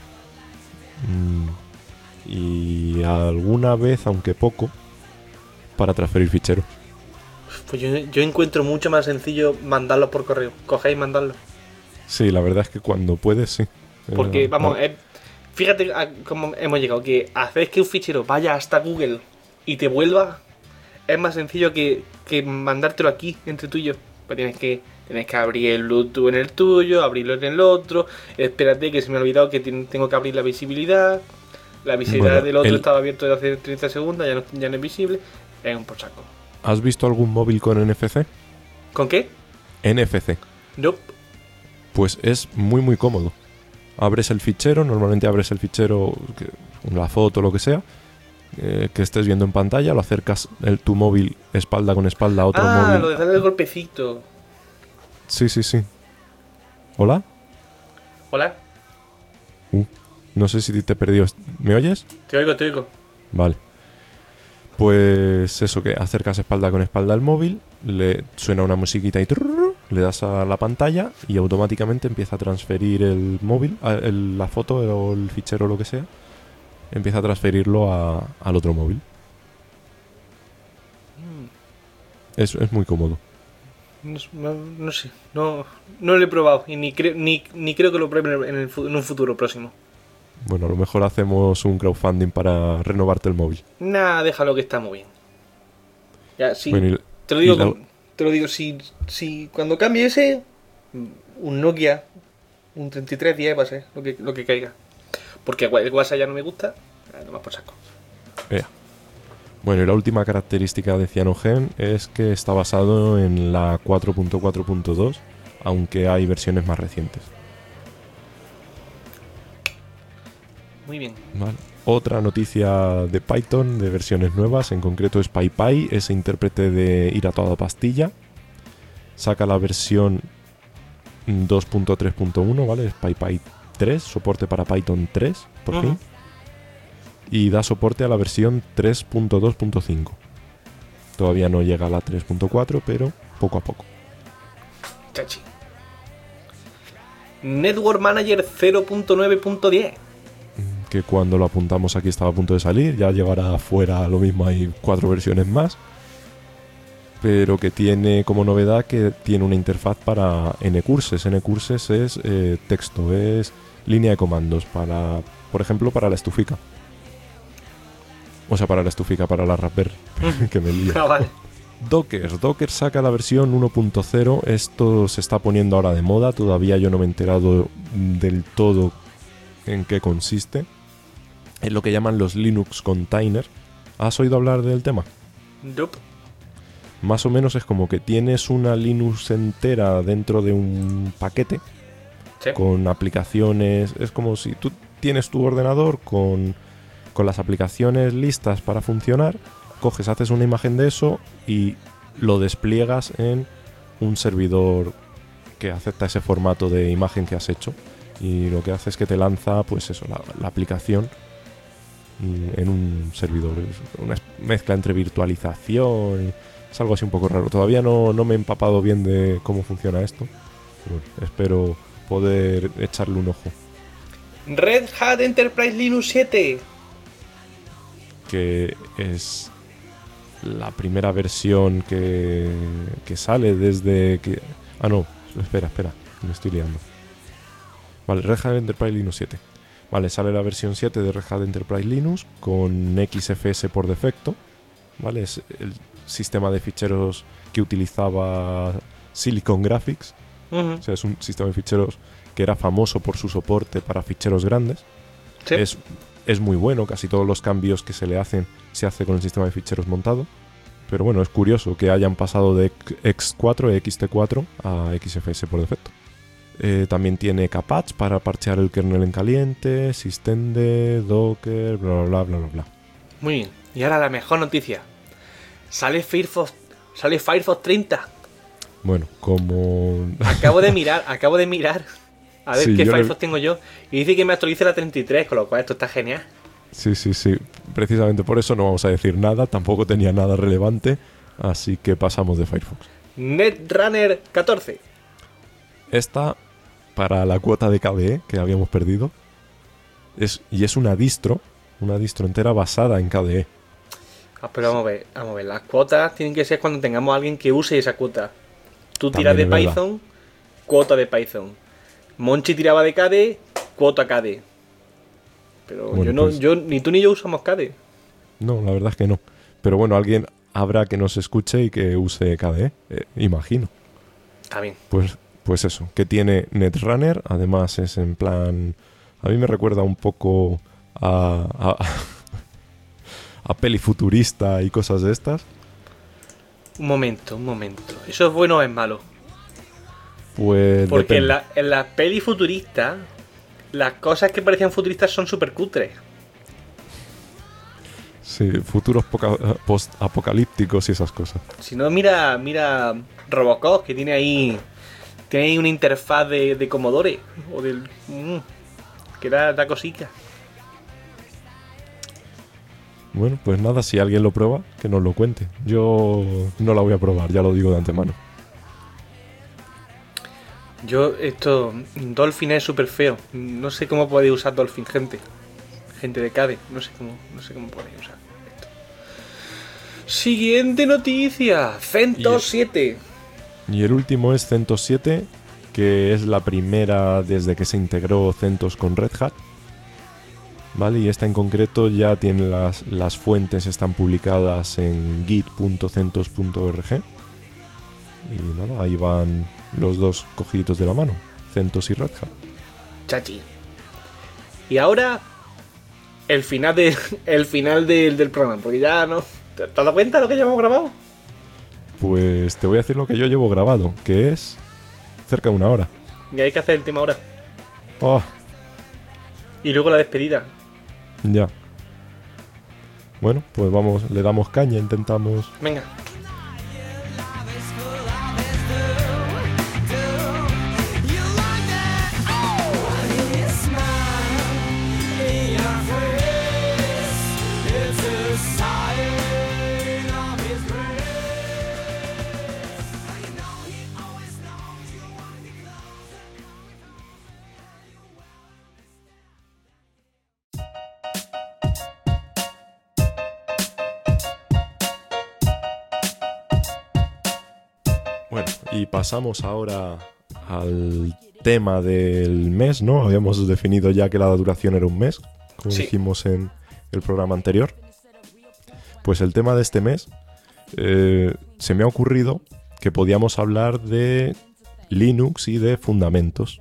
Y alguna vez, aunque poco, para transferir ficheros. Pues yo encuentro mucho más sencillo mandarlos por correo. Cogéis y mandarlos. Sí, la verdad es que cuando puedes, sí. Porque, vamos, fíjate cómo hemos llegado. Que hacer que un fichero vaya hasta Google y te vuelva es más sencillo que mandártelo aquí, entre tú y yo. Pues tienes que abrir el Bluetooth en el tuyo, abrirlo en el otro. Espérate que se me ha olvidado que tengo que abrir la visibilidad. La visibilidad del otro estaba abierto desde hace 30 segundos, ya no es visible. Es un pochaco. ¿Has visto algún móvil con NFC? ¿Con qué? NFC. Nope. Pues es muy muy cómodo. Abres el fichero, normalmente abres el fichero, la foto o lo que sea, que estés viendo en pantalla, lo acercas tu móvil espalda con espalda a otro móvil. Lo de darle el golpecito. Sí. ¿Hola? ¿Hola? No sé si te he perdido. ¿Me oyes? Te oigo. Vale. Pues eso, que acercas espalda con espalda al móvil, le suena una musiquita y le das a la pantalla y automáticamente empieza a transferir el móvil, la foto o el fichero o lo que sea, empieza a transferirlo al otro móvil. Es muy cómodo. No sé, no lo he probado y ni creo que lo pruebe en un futuro próximo. Bueno, a lo mejor hacemos un crowdfunding para renovarte el móvil. Nah, déjalo que está muy bien. Ya, sí. Bueno, te lo digo, si cuando cambie ese, un Nokia, un 3310 va a ser lo que caiga. Porque el WhatsApp ya no me gusta, nomás por saco. Vea. Bueno, y la última característica de Cyanogen es que está basado en la 4.4.2, aunque hay versiones más recientes. Muy bien. Vale. Otra noticia de Python, de versiones nuevas, en concreto es PyPy, ese intérprete de ir a toda pastilla. Saca la versión 2.3.1, ¿vale? Es PyPy 3, soporte para Python 3, por fin. Y da soporte a la versión 3.2.5. Todavía no llega a la 3.4, pero poco a poco. Chachi. Network Manager 0.9.10. Que cuando lo apuntamos aquí estaba a punto de salir, ya llevará fuera lo mismo, hay 4 versiones más, pero que tiene como novedad que tiene una interfaz para Ncurses. Ncurses es texto, es línea de comandos para, por ejemplo, para la estufica. O sea, para la estufica, para la Raspberry, que me lío. Vale. Docker saca la versión 1.0, esto se está poniendo ahora de moda, todavía yo no me he enterado del todo en qué consiste. Es lo que llaman los Linux Container. ¿Has oído hablar del tema? Nope. Más o menos es como que tienes una Linux entera dentro de un paquete, Sí. con aplicaciones. Es como si tú tienes tu ordenador con las aplicaciones listas para funcionar, coges, haces una imagen de eso y lo despliegas en un servidor que acepta ese formato de imagen que has hecho. Y lo que hace es que te lanza, pues eso, la aplicación en un servidor. Es una mezcla entre virtualización. Es algo así un poco raro. Todavía no me he empapado bien de cómo funciona esto. Pero bueno, espero poder echarle un ojo. Red Hat Enterprise Linux 7. Que es la primera versión que sale desde que... Ah, no. Espera. Me estoy liando. Vale, Red Hat Enterprise Linux 7. Vale, sale la versión 7 de Red Hat Enterprise Linux con XFS por defecto. Vale, es el sistema de ficheros que utilizaba Silicon Graphics. O sea, es un sistema de ficheros que era famoso por su soporte para ficheros grandes. Sí. Es muy bueno, casi todos los cambios que se le hacen se hace con el sistema de ficheros montado. Pero bueno, es curioso que hayan pasado de X4, XT4 a XFS por defecto. También tiene Kpatch para parchear el kernel en caliente, Systemd, Docker, bla. Muy bien. Y ahora la mejor noticia. Sale Firefox 30. Bueno, como... Acabo de mirar a ver Sí, qué yo Firefox tengo yo. Y dice que me actualice la 33, con lo cual esto está genial. Sí. Precisamente por eso no vamos a decir nada, tampoco tenía nada relevante, así que pasamos de Firefox. Netrunner 14. Esta, para la cuota de KDE que habíamos perdido, es una distro entera basada en KDE. Pero vamos a ver, las cuotas tienen que ser cuando tengamos a alguien que use esa cuota. Tú También tiras de es verdad. Python, cuota de Python. Monchi tiraba de KDE, cuota KDE. Pero Bueno, ni tú ni yo usamos KDE. No, la verdad es que no. Pero bueno, alguien habrá que nos escuche y que use KDE, imagino. Está bien. Pues eso, que tiene Netrunner, además es en plan... A mí me recuerda un poco a peli futurista y cosas de estas. Un momento. ¿Eso es bueno o es malo? Pues Porque depende. en la peli futurista, las cosas que parecían futuristas son súper cutres. Sí, futuros post-apocalípticos y esas cosas. Si no, mira Robocop, que tiene ahí una interfaz de Commodore. O del. Que da cosica. Bueno, pues nada, si alguien lo prueba, que nos lo cuente. Yo no la voy a probar, ya lo digo de antemano. Dolphin es súper feo. No sé cómo podéis usar Dolphin, gente. Gente de CADE. No sé cómo podéis usar esto. Siguiente noticia. CentOS 7. Y el último es CentOS 7, que es la primera desde que se integró CentOS con Red Hat. ¿Vale? Y esta en concreto ya tiene las fuentes, están publicadas en git.centos.org. Y nada, ahí van los dos cogiditos de la mano, CentOS y Red Hat. Chachi. Y ahora el final del programa, porque ya no. ¿Te has dado cuenta de lo que llevamos grabado? Pues te voy a decir lo que yo llevo grabado, que es cerca de 1 hora. Y hay que hacer el tema ahora. Oh, Y luego la despedida. ya. Bueno, pues vamos, le damos caña, intentamos. Venga. Bueno, y pasamos ahora al tema del mes, ¿no? Habíamos definido ya que la duración era un mes, como Sí. dijimos en el programa anterior. Pues el tema de este mes se me ha ocurrido que podíamos hablar de Linux y de fundamentos.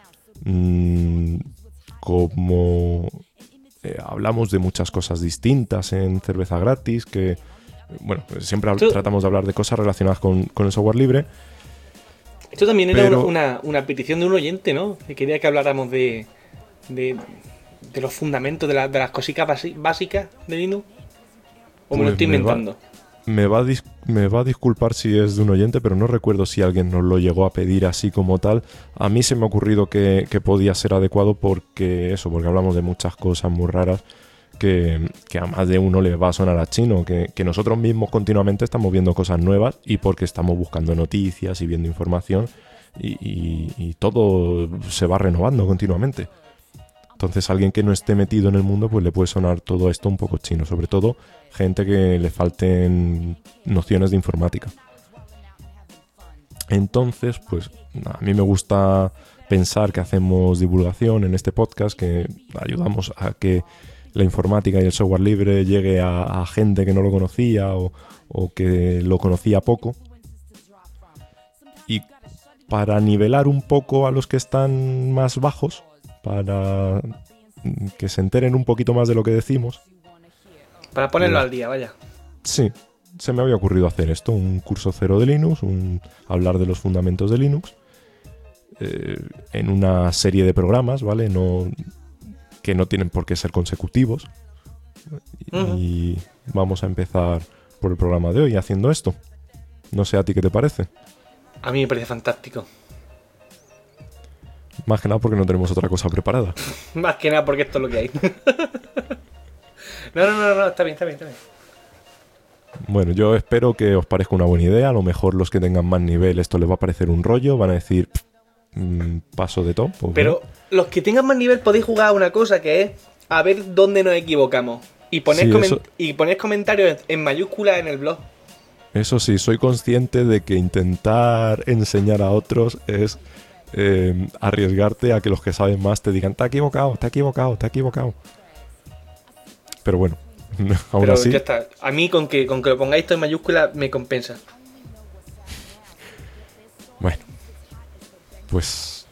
Como hablamos de muchas cosas distintas en Cerveza Gratis, que bueno, siempre tratamos de hablar de cosas relacionadas con el software libre. Esto también era Pero- una petición de un oyente, ¿no? Que quería que habláramos de los fundamentos, de las cositas básicas de Linux. ¿O me lo Pues estoy inventando? Me va a disculpar si es de un oyente, pero no recuerdo si alguien nos lo llegó a pedir así como tal. A mí se me ha ocurrido que podía ser adecuado porque hablamos de muchas cosas muy raras que a más de uno le va a sonar a chino, que nosotros mismos continuamente estamos viendo cosas nuevas y porque estamos buscando noticias y viendo información y todo se va renovando continuamente. Entonces alguien que no esté metido en el mundo pues le puede sonar todo esto un poco chino, sobre todo gente que le falten nociones de informática. Entonces, pues a mí me gusta pensar que hacemos divulgación en este podcast, que ayudamos a que la informática y el software libre llegue a gente que no lo conocía o que lo conocía poco. Y para nivelar un poco a los que están más bajos, para que se enteren un poquito más de lo que decimos. Para ponerlo Mira. al día, vaya. Sí, se me había ocurrido hacer esto, un curso cero de Linux, hablar de los fundamentos de Linux, en una serie de programas, ¿vale? Que no tienen por qué ser consecutivos. Y vamos a empezar por el programa de hoy haciendo esto. No sé a ti qué te parece. A mí me parece fantástico. Más que nada porque no tenemos otra cosa preparada. Más que nada porque esto es lo que hay. No, está bien. Bueno, yo espero que os parezca una buena idea. A lo mejor los que tengan más nivel esto les va a parecer un rollo. Van a decir, paso de todo. Pues Pero bueno. los que tengan más nivel podéis jugar a una cosa que es a ver dónde nos equivocamos. Y ponéis Sí, comentarios en mayúsculas en el blog. Eso sí, soy consciente de que intentar enseñar a otros es arriesgarte a que los que saben más te digan, te has equivocado. Pero bueno, aún Pero así, ya está. A mí con que lo pongáis todo en mayúsculas me compensa. bueno, pues...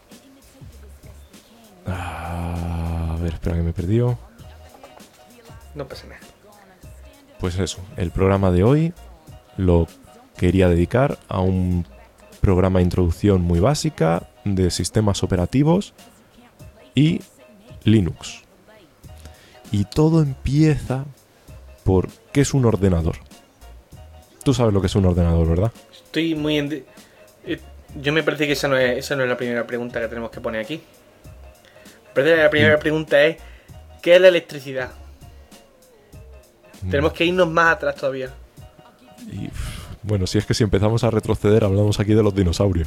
A ver, espera que me he perdido. No pasa nada. Pues eso, el programa de hoy lo quería dedicar a un programa de introducción muy básica de sistemas operativos y Linux. Y todo empieza por qué es un ordenador. Tú sabes lo que es un ordenador, ¿verdad? Estoy muy yo me parece que esa no es la primera pregunta que tenemos que poner aquí. Me parece que la primera pregunta es ¿qué es la electricidad? Tenemos que irnos más atrás todavía. Y, bueno, si es que si empezamos a retroceder, hablamos aquí de los dinosaurios.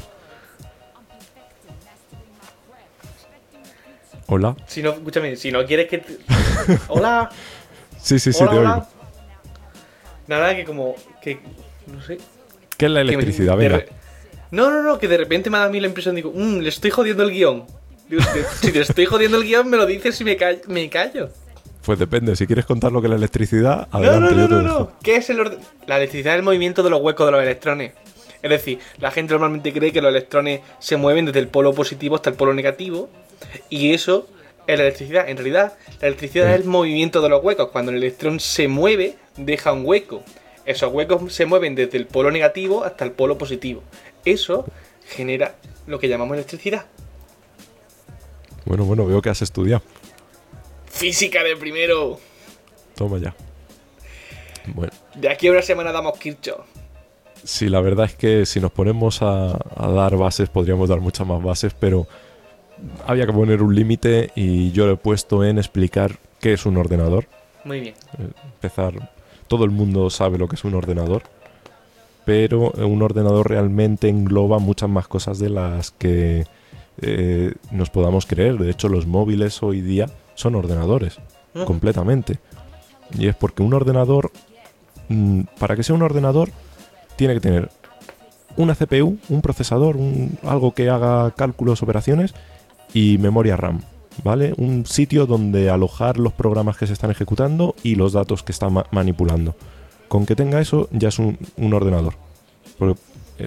Hola. Si no, escúchame, si no quieres que... Hola. Sí, hola, te hola. oigo. Nada, que como... que no sé. ¿Qué es la electricidad? Venga. No, que de repente me da a mí la impresión, digo, le estoy jodiendo el guión. Digo, si te estoy jodiendo el guión, me lo dices y me callo. Pues depende, si quieres contar lo que es la electricidad, adelante, yo te dejo. ¿Qué es la electricidad? Es el movimiento de los huecos de los electrones. Es decir, la gente normalmente cree que los electrones se mueven desde el polo positivo hasta el polo negativo. Y eso es la electricidad. En realidad, la electricidad es el movimiento de los huecos. Cuando el electrón se mueve, deja un hueco. Esos huecos se mueven desde el polo negativo hasta el polo positivo. Eso genera lo que llamamos electricidad. Bueno, veo que has estudiado. Física de primero. Toma ya. Bueno. De aquí a una semana damos Kirchhoff. Sí, la verdad es que si nos ponemos a dar bases, podríamos dar muchas más bases, pero había que poner un límite y yo lo he puesto en explicar qué es un ordenador. Muy bien. Empezar. Todo el mundo sabe lo que es un ordenador, pero un ordenador realmente engloba muchas más cosas de las que nos podamos creer. De hecho, los móviles hoy día son ordenadores, completamente. Y es porque un ordenador, para que sea un ordenador, tiene que tener una CPU, un procesador, algo que haga cálculos, operaciones y memoria RAM, ¿vale? Un sitio donde alojar los programas que se están ejecutando y los datos que están manipulando. Con que tenga eso ya es un ordenador. Porque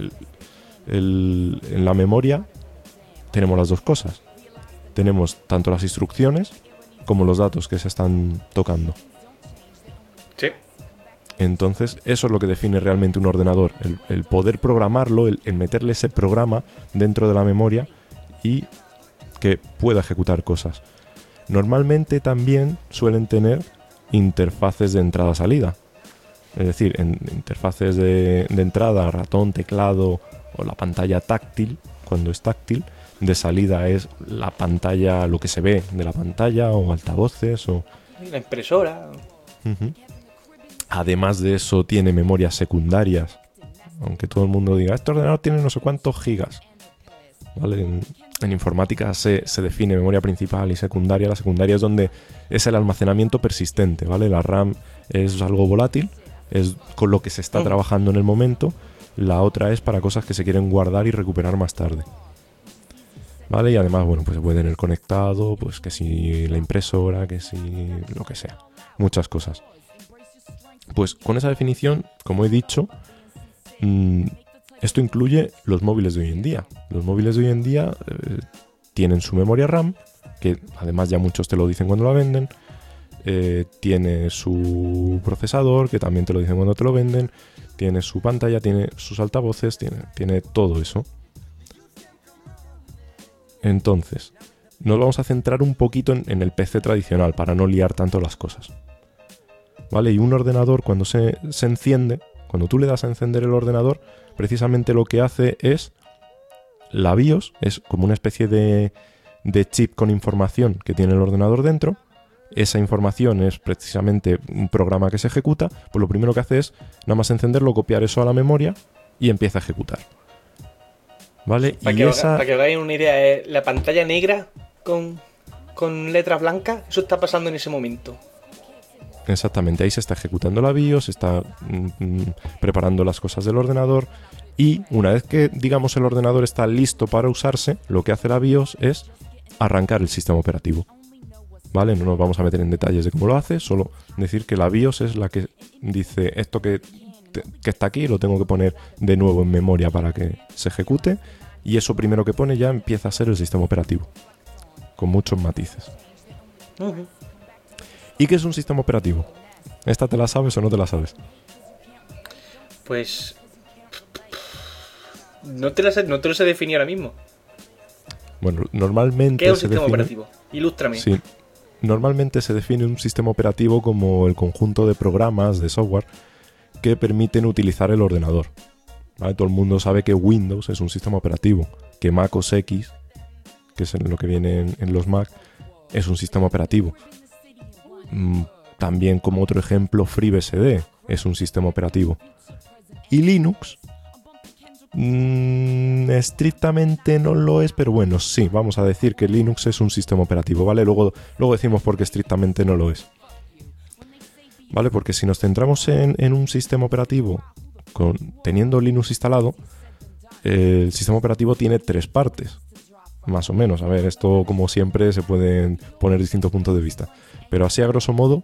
en la memoria tenemos las dos cosas. Tenemos tanto las instrucciones como los datos que se están tocando. Sí. Entonces, eso es lo que define realmente un ordenador. El poder programarlo, el meterle ese programa dentro de la memoria y que pueda ejecutar cosas. Normalmente también suelen tener interfaces de entrada-salida. Es decir, en interfaces de entrada, ratón, teclado o la pantalla táctil, cuando es táctil, de salida es la pantalla, lo que se ve de la pantalla o altavoces o... La impresora. Uh-huh. Además de eso tiene memorias secundarias, aunque todo el mundo diga, este ordenador tiene no sé cuántos gigas. ¿Vale? En informática se define memoria principal y secundaria. La secundaria es donde es el almacenamiento persistente, ¿vale? La RAM es algo volátil, es con lo que se está trabajando en el momento. La otra es para cosas que se quieren guardar y recuperar más tarde, ¿vale? Y además, bueno, pues se puede tener conectado, pues que si la impresora, que si lo que sea, muchas cosas. Pues con esa definición, como he dicho, esto incluye los móviles de hoy en día. Los móviles de hoy en día tienen su memoria RAM, que además ya muchos te lo dicen cuando la venden. Tiene su procesador, que también te lo dicen cuando te lo venden. Tiene su pantalla, tiene sus altavoces, tiene todo eso. Entonces, nos vamos a centrar un poquito en el PC tradicional para no liar tanto las cosas. ¿Vale? Y un ordenador cuando se enciende, cuando tú le das a encender el ordenador, precisamente lo que hace es la BIOS, es como una especie de chip con información que tiene el ordenador dentro. Esa información es precisamente un programa que se ejecuta, pues lo primero que hace es nada más encenderlo, copiar eso a la memoria y empieza a ejecutar. ¿Vale? Para que os hagáis una idea, la pantalla negra con letras blancas, eso está pasando en ese momento. Exactamente, ahí se está ejecutando la BIOS, se está preparando las cosas del ordenador y una vez que, digamos, el ordenador está listo para usarse, lo que hace la BIOS es arrancar el sistema operativo. ¿Vale? No nos vamos a meter en detalles de cómo lo hace, solo decir que la BIOS es la que dice esto que está aquí lo tengo que poner de nuevo en memoria para que se ejecute y eso primero que pone ya empieza a ser el sistema operativo, con muchos matices. Uh-huh. ¿Y qué es un sistema operativo? ¿Esta te la sabes o no te la sabes? Pues... No te lo sé definir ahora mismo. Bueno, normalmente... ¿Qué es un sistema operativo? Ilústrame. Sí. normalmente se define un sistema operativo como el conjunto de programas de software que permiten utilizar el ordenador. ¿Vale? Todo el mundo sabe que Windows es un sistema operativo, que Mac OS X, que es lo que viene en los Mac, es un sistema operativo. También, como otro ejemplo, FreeBSD es un sistema operativo. Y Linux estrictamente no lo es, pero bueno, sí, vamos a decir que Linux es un sistema operativo, ¿vale? Luego decimos por qué estrictamente no lo es. ¿Vale? Porque si nos centramos en un sistema operativo teniendo Linux instalado, el sistema operativo tiene 3 partes, más o menos. A ver, esto como siempre se pueden poner distintos puntos de vista, pero así a grosso modo,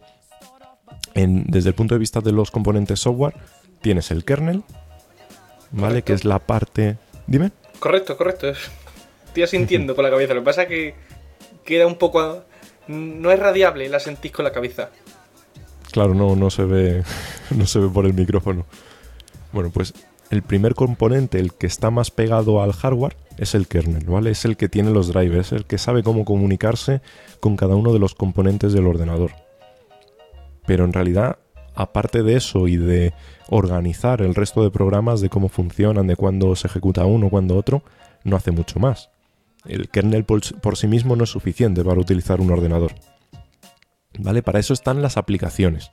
desde el punto de vista de los componentes software, tienes el kernel, ¿vale? Correcto. Que es la parte... Dime. Correcto. Estoy asintiendo con la cabeza. Lo que pasa es que queda un poco... No es radiable, la sentís con la cabeza. Claro, no se ve no se ve por el micrófono. Bueno, pues el primer componente, el que está más pegado al hardware, es el kernel, ¿vale? Es el que tiene los drivers, el que sabe cómo comunicarse con cada uno de los componentes del ordenador. Pero en realidad, aparte de eso y de organizar el resto de programas, de cómo funcionan, de cuándo se ejecuta uno, cuándo otro, no hace mucho más. El kernel por sí mismo no es suficiente para utilizar un ordenador, ¿vale? Para eso están las aplicaciones.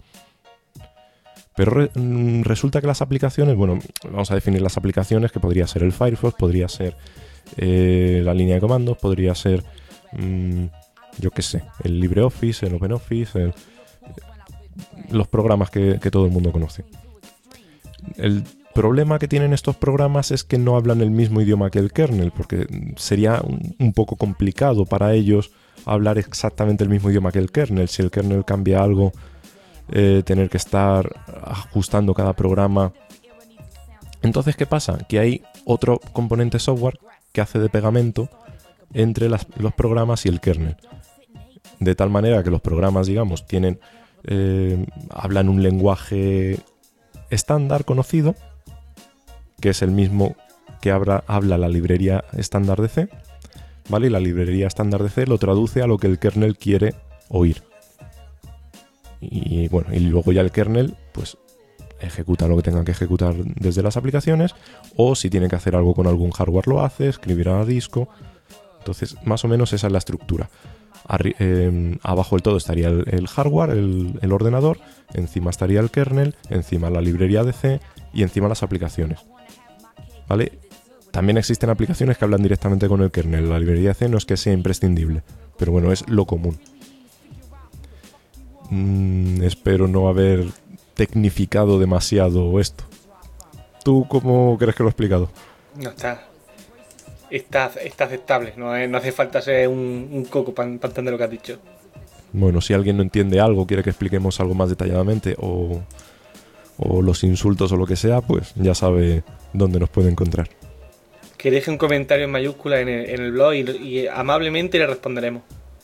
Pero resulta que las aplicaciones, bueno, vamos a definir las aplicaciones, que podría ser el Firefox, podría ser la línea de comandos, podría ser, yo qué sé, el LibreOffice, el OpenOffice, los programas que todo el mundo conoce. El problema que tienen estos programas es que no hablan el mismo idioma que el kernel, porque sería un poco complicado para ellos hablar exactamente el mismo idioma que el kernel. Si el kernel cambia algo, tener que estar ajustando cada programa. Entonces, ¿qué pasa? Que hay otro componente software que hace de pegamento entre los programas y el kernel. De tal manera que los programas, digamos, hablan un lenguaje estándar conocido, que es el mismo que habla la librería estándar de C, ¿vale? Y la librería estándar de C lo traduce a lo que el kernel quiere oír. Y bueno, y luego ya el kernel pues ejecuta lo que tenga que ejecutar desde las aplicaciones, o si tiene que hacer algo con algún hardware lo hace, escribirá a disco. Entonces, más o menos esa es la estructura. Abajo del todo estaría el hardware, el ordenador, encima estaría el kernel, encima la librería de C y encima las aplicaciones, ¿vale? También existen aplicaciones que hablan directamente con el kernel. La librería de C no es que sea imprescindible, pero bueno, es lo común. Espero no haber tecnificado demasiado esto. ¿Tú cómo crees que lo he explicado? No, está aceptable. No hace falta ser un coco para entender lo que has dicho. Bueno, si alguien no entiende algo, quiere que expliquemos algo más detalladamente, o los insultos o lo que sea, pues ya sabe dónde nos puede encontrar. Que deje un comentario en mayúscula en el blog y amablemente le responderemos.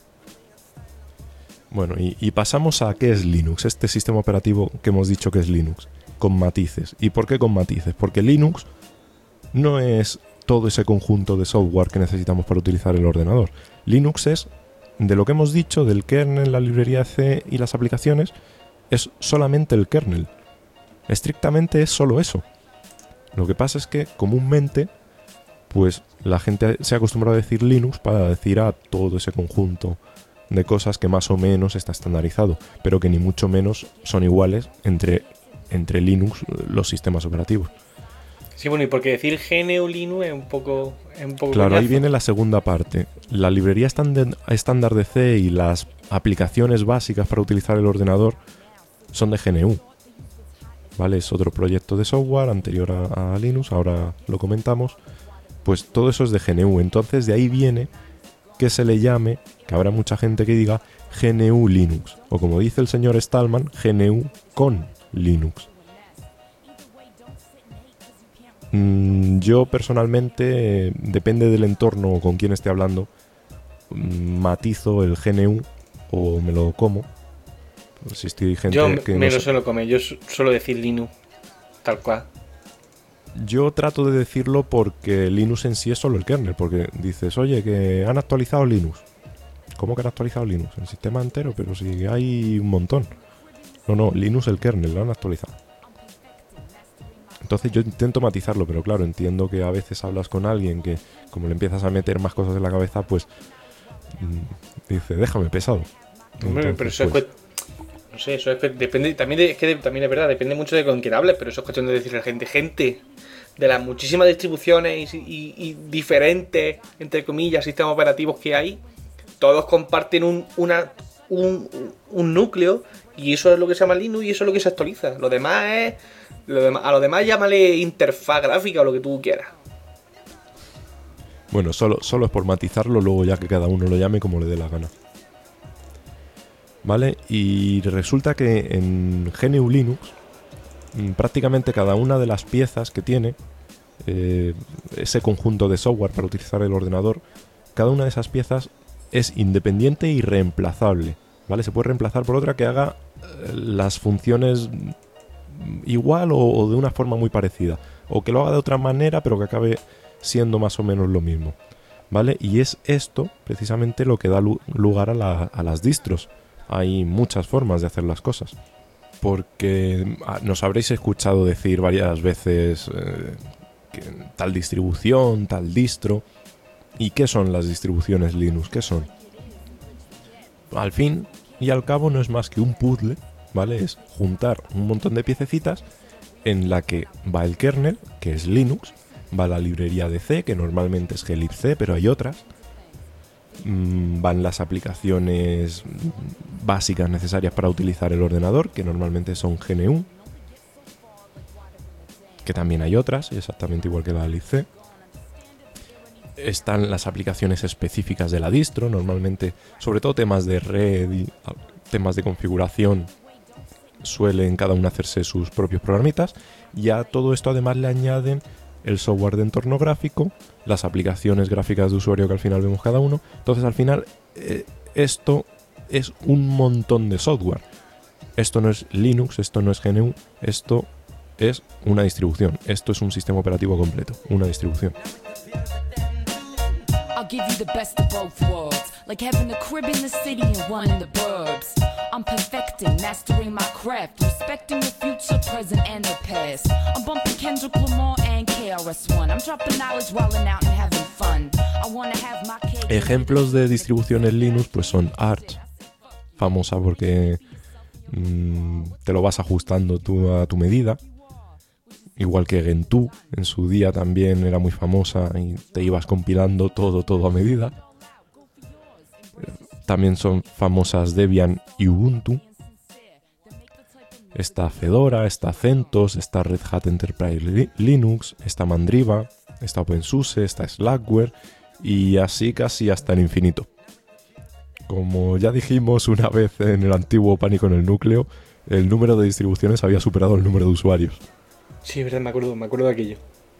Bueno, y pasamos a qué es Linux, este sistema operativo que hemos dicho que es Linux, con matices. ¿Y por qué con matices? Porque Linux no es todo ese conjunto de software que necesitamos para utilizar el ordenador. Linux es, de lo que hemos dicho, del kernel, la librería C y las aplicaciones, es solamente el kernel. Estrictamente es solo eso. Lo que pasa es que comúnmente, pues la gente se ha acostumbrado a decir Linux para decir a todo ese conjunto de cosas que más o menos está estandarizado, pero que ni mucho menos son iguales entre Linux, los sistemas operativos. Sí, bueno, y porque decir GNU Linux es un poco Claro, coñazo. ahí viene la segunda parte. La librería estándar de C y las aplicaciones básicas para utilizar el ordenador son de GNU, ¿vale? Es otro proyecto de software anterior a Linux, ahora lo comentamos. Pues todo eso es de GNU, entonces de ahí viene que se le llame, que habrá mucha gente que diga GNU Linux, o como dice el señor Stallman, GNU con Linux. Yo personalmente, depende del entorno con quien esté hablando, matizo el GNU o me lo como. Si estoy gente Yo que me no lo sé. suelo comer, yo suelo decir Linux, tal cual. Yo trato de decirlo porque Linux en sí es solo el kernel, porque dices, oye, que han actualizado Linux. ¿Cómo que han actualizado Linux? El sistema entero, pero si hay un montón. No, Linux el kernel lo han actualizado. Entonces yo intento matizarlo, pero claro, entiendo que a veces hablas con alguien que, como le empiezas a meter más cosas en la cabeza, pues dice, déjame pesado. Hombre, Entonces, pero eso pues, es no sé, eso es depende también también es verdad, depende mucho de con quién hables, pero eso es cuestión de decirle a la gente de las muchísimas distribuciones y diferentes, entre comillas, sistemas operativos que hay, todos comparten un núcleo, y eso es lo que se llama Linux y eso es lo que se actualiza. Lo demás es a lo demás llámale interfaz gráfica o lo que tú quieras. bueno, solo es por matizarlo, luego ya que cada uno lo llame como le dé la gana. ¿Vale? Y resulta que en GNU Linux prácticamente cada una de las piezas que tiene ese conjunto de software para utilizar el ordenador, cada una de esas piezas es independiente y reemplazable, ¿vale? Se puede reemplazar por otra que haga las funciones igual o de una forma muy parecida, o que lo haga de otra manera pero que acabe siendo más o menos lo mismo, ¿vale? Y es esto precisamente lo que da lugar a las distros. Hay muchas formas de hacer las cosas, porque nos habréis escuchado decir varias veces que tal distribución, tal distro. ¿Y qué son las distribuciones Linux? ¿Qué son? Al fin y al cabo no es más que un puzzle, ¿vale? Es juntar un montón de piececitas en la que va el kernel, que es Linux, va la librería de C, que normalmente es glibc, pero hay otras. Van las aplicaciones básicas necesarias para utilizar el ordenador, que normalmente son GNU, que también hay otras, exactamente igual que la libc. Están las aplicaciones específicas de la distro, normalmente, sobre todo temas de red y temas de configuración, suelen cada uno hacerse sus propios programitas, y a todo esto además le añaden el software de entorno gráfico, las aplicaciones gráficas de usuario que al final vemos cada uno. Entonces al final esto es un montón de software. Esto no es Linux, esto no es GNU, esto es una distribución, esto es un sistema operativo completo, una distribución. I'll give you the best of both worlds, like having a crib in the city and one in the burbs. I'm perfecting, mastering my craft, respecting the future, present and the past. I'm bumping Kendrick Lamar and KRS-One. I'm dropping knowledge, wilding out and having fun. I wanna have my cake. Ejemplos de distribuciones Linux pues son Arch, famosa porque te lo vas ajustando tú a tu medida. Igual que Gentoo, en su día también era muy famosa y te ibas compilando todo a medida. También son famosas Debian y Ubuntu. Está Fedora, está CentOS, está Red Hat Enterprise Linux, está Mandriva, está OpenSUSE, está Slackware y así casi hasta el infinito. Como ya dijimos una vez en el antiguo Pánico en el Núcleo, el número de distribuciones había superado el número de usuarios. Sí, verdad, me acuerdo de aquello.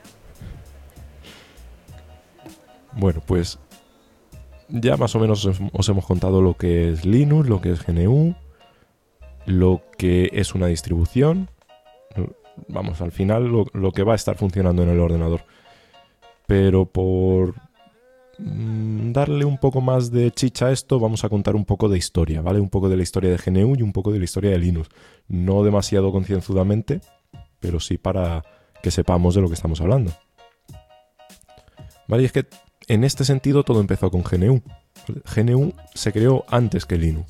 Bueno, pues ya más o menos os hemos contado lo que es Linux, lo que es GNU, lo que es una distribución. Vamos, al final lo que va a estar funcionando en el ordenador. Pero por darle un poco más de chicha a esto, vamos a contar un poco de historia, ¿vale? Un poco de la historia de GNU y un poco de la historia de Linux. No demasiado concienzudamente, pero sí para que sepamos de lo que estamos hablando. Vale, y es que en este sentido todo empezó con GNU. GNU se creó antes que Linux.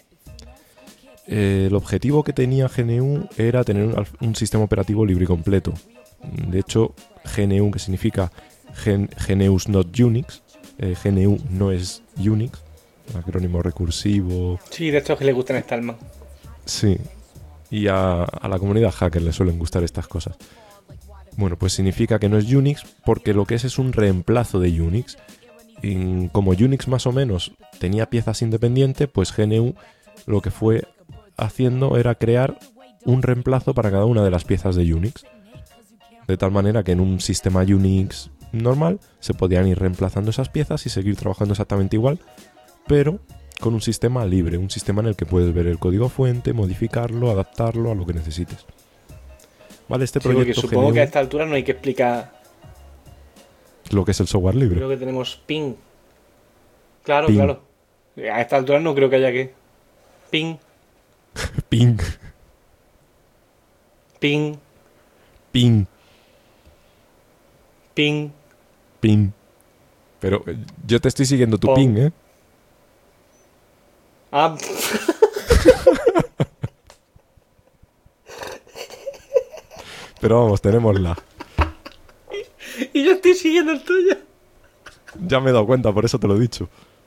El objetivo que tenía GNU era tener un sistema operativo libre y completo. De hecho, GNU, que significa GNU's not Unix, GNU no es Unix, acrónimo recursivo. Sí, de estos que le gustan a Stallman. Sí. Y a la comunidad hacker le suelen gustar estas cosas. Bueno, pues significa que no es Unix porque lo que es un reemplazo de Unix. Y como Unix más o menos tenía piezas independientes, pues GNU lo que fue haciendo era crear un reemplazo para cada una de las piezas de Unix. De tal manera que en un sistema Unix normal se podían ir reemplazando esas piezas y seguir trabajando exactamente igual, pero con un sistema libre, un sistema en el que puedes ver el código fuente, modificarlo, adaptarlo a lo que necesites. Vale, este proyecto porque supongo GNU, que a esta altura no hay que explicar lo que es el software libre. Creo que tenemos ping. Claro, Ping. claro. A esta altura no creo que haya que. Ping, Ping, ping, ping, ping. ping. Pero yo te estoy siguiendo tu Pong. ping, ¿eh? Ah, Pero vamos, tenemos la. y yo estoy siguiendo el tuyo. Ya me he dado cuenta, por eso te lo he dicho.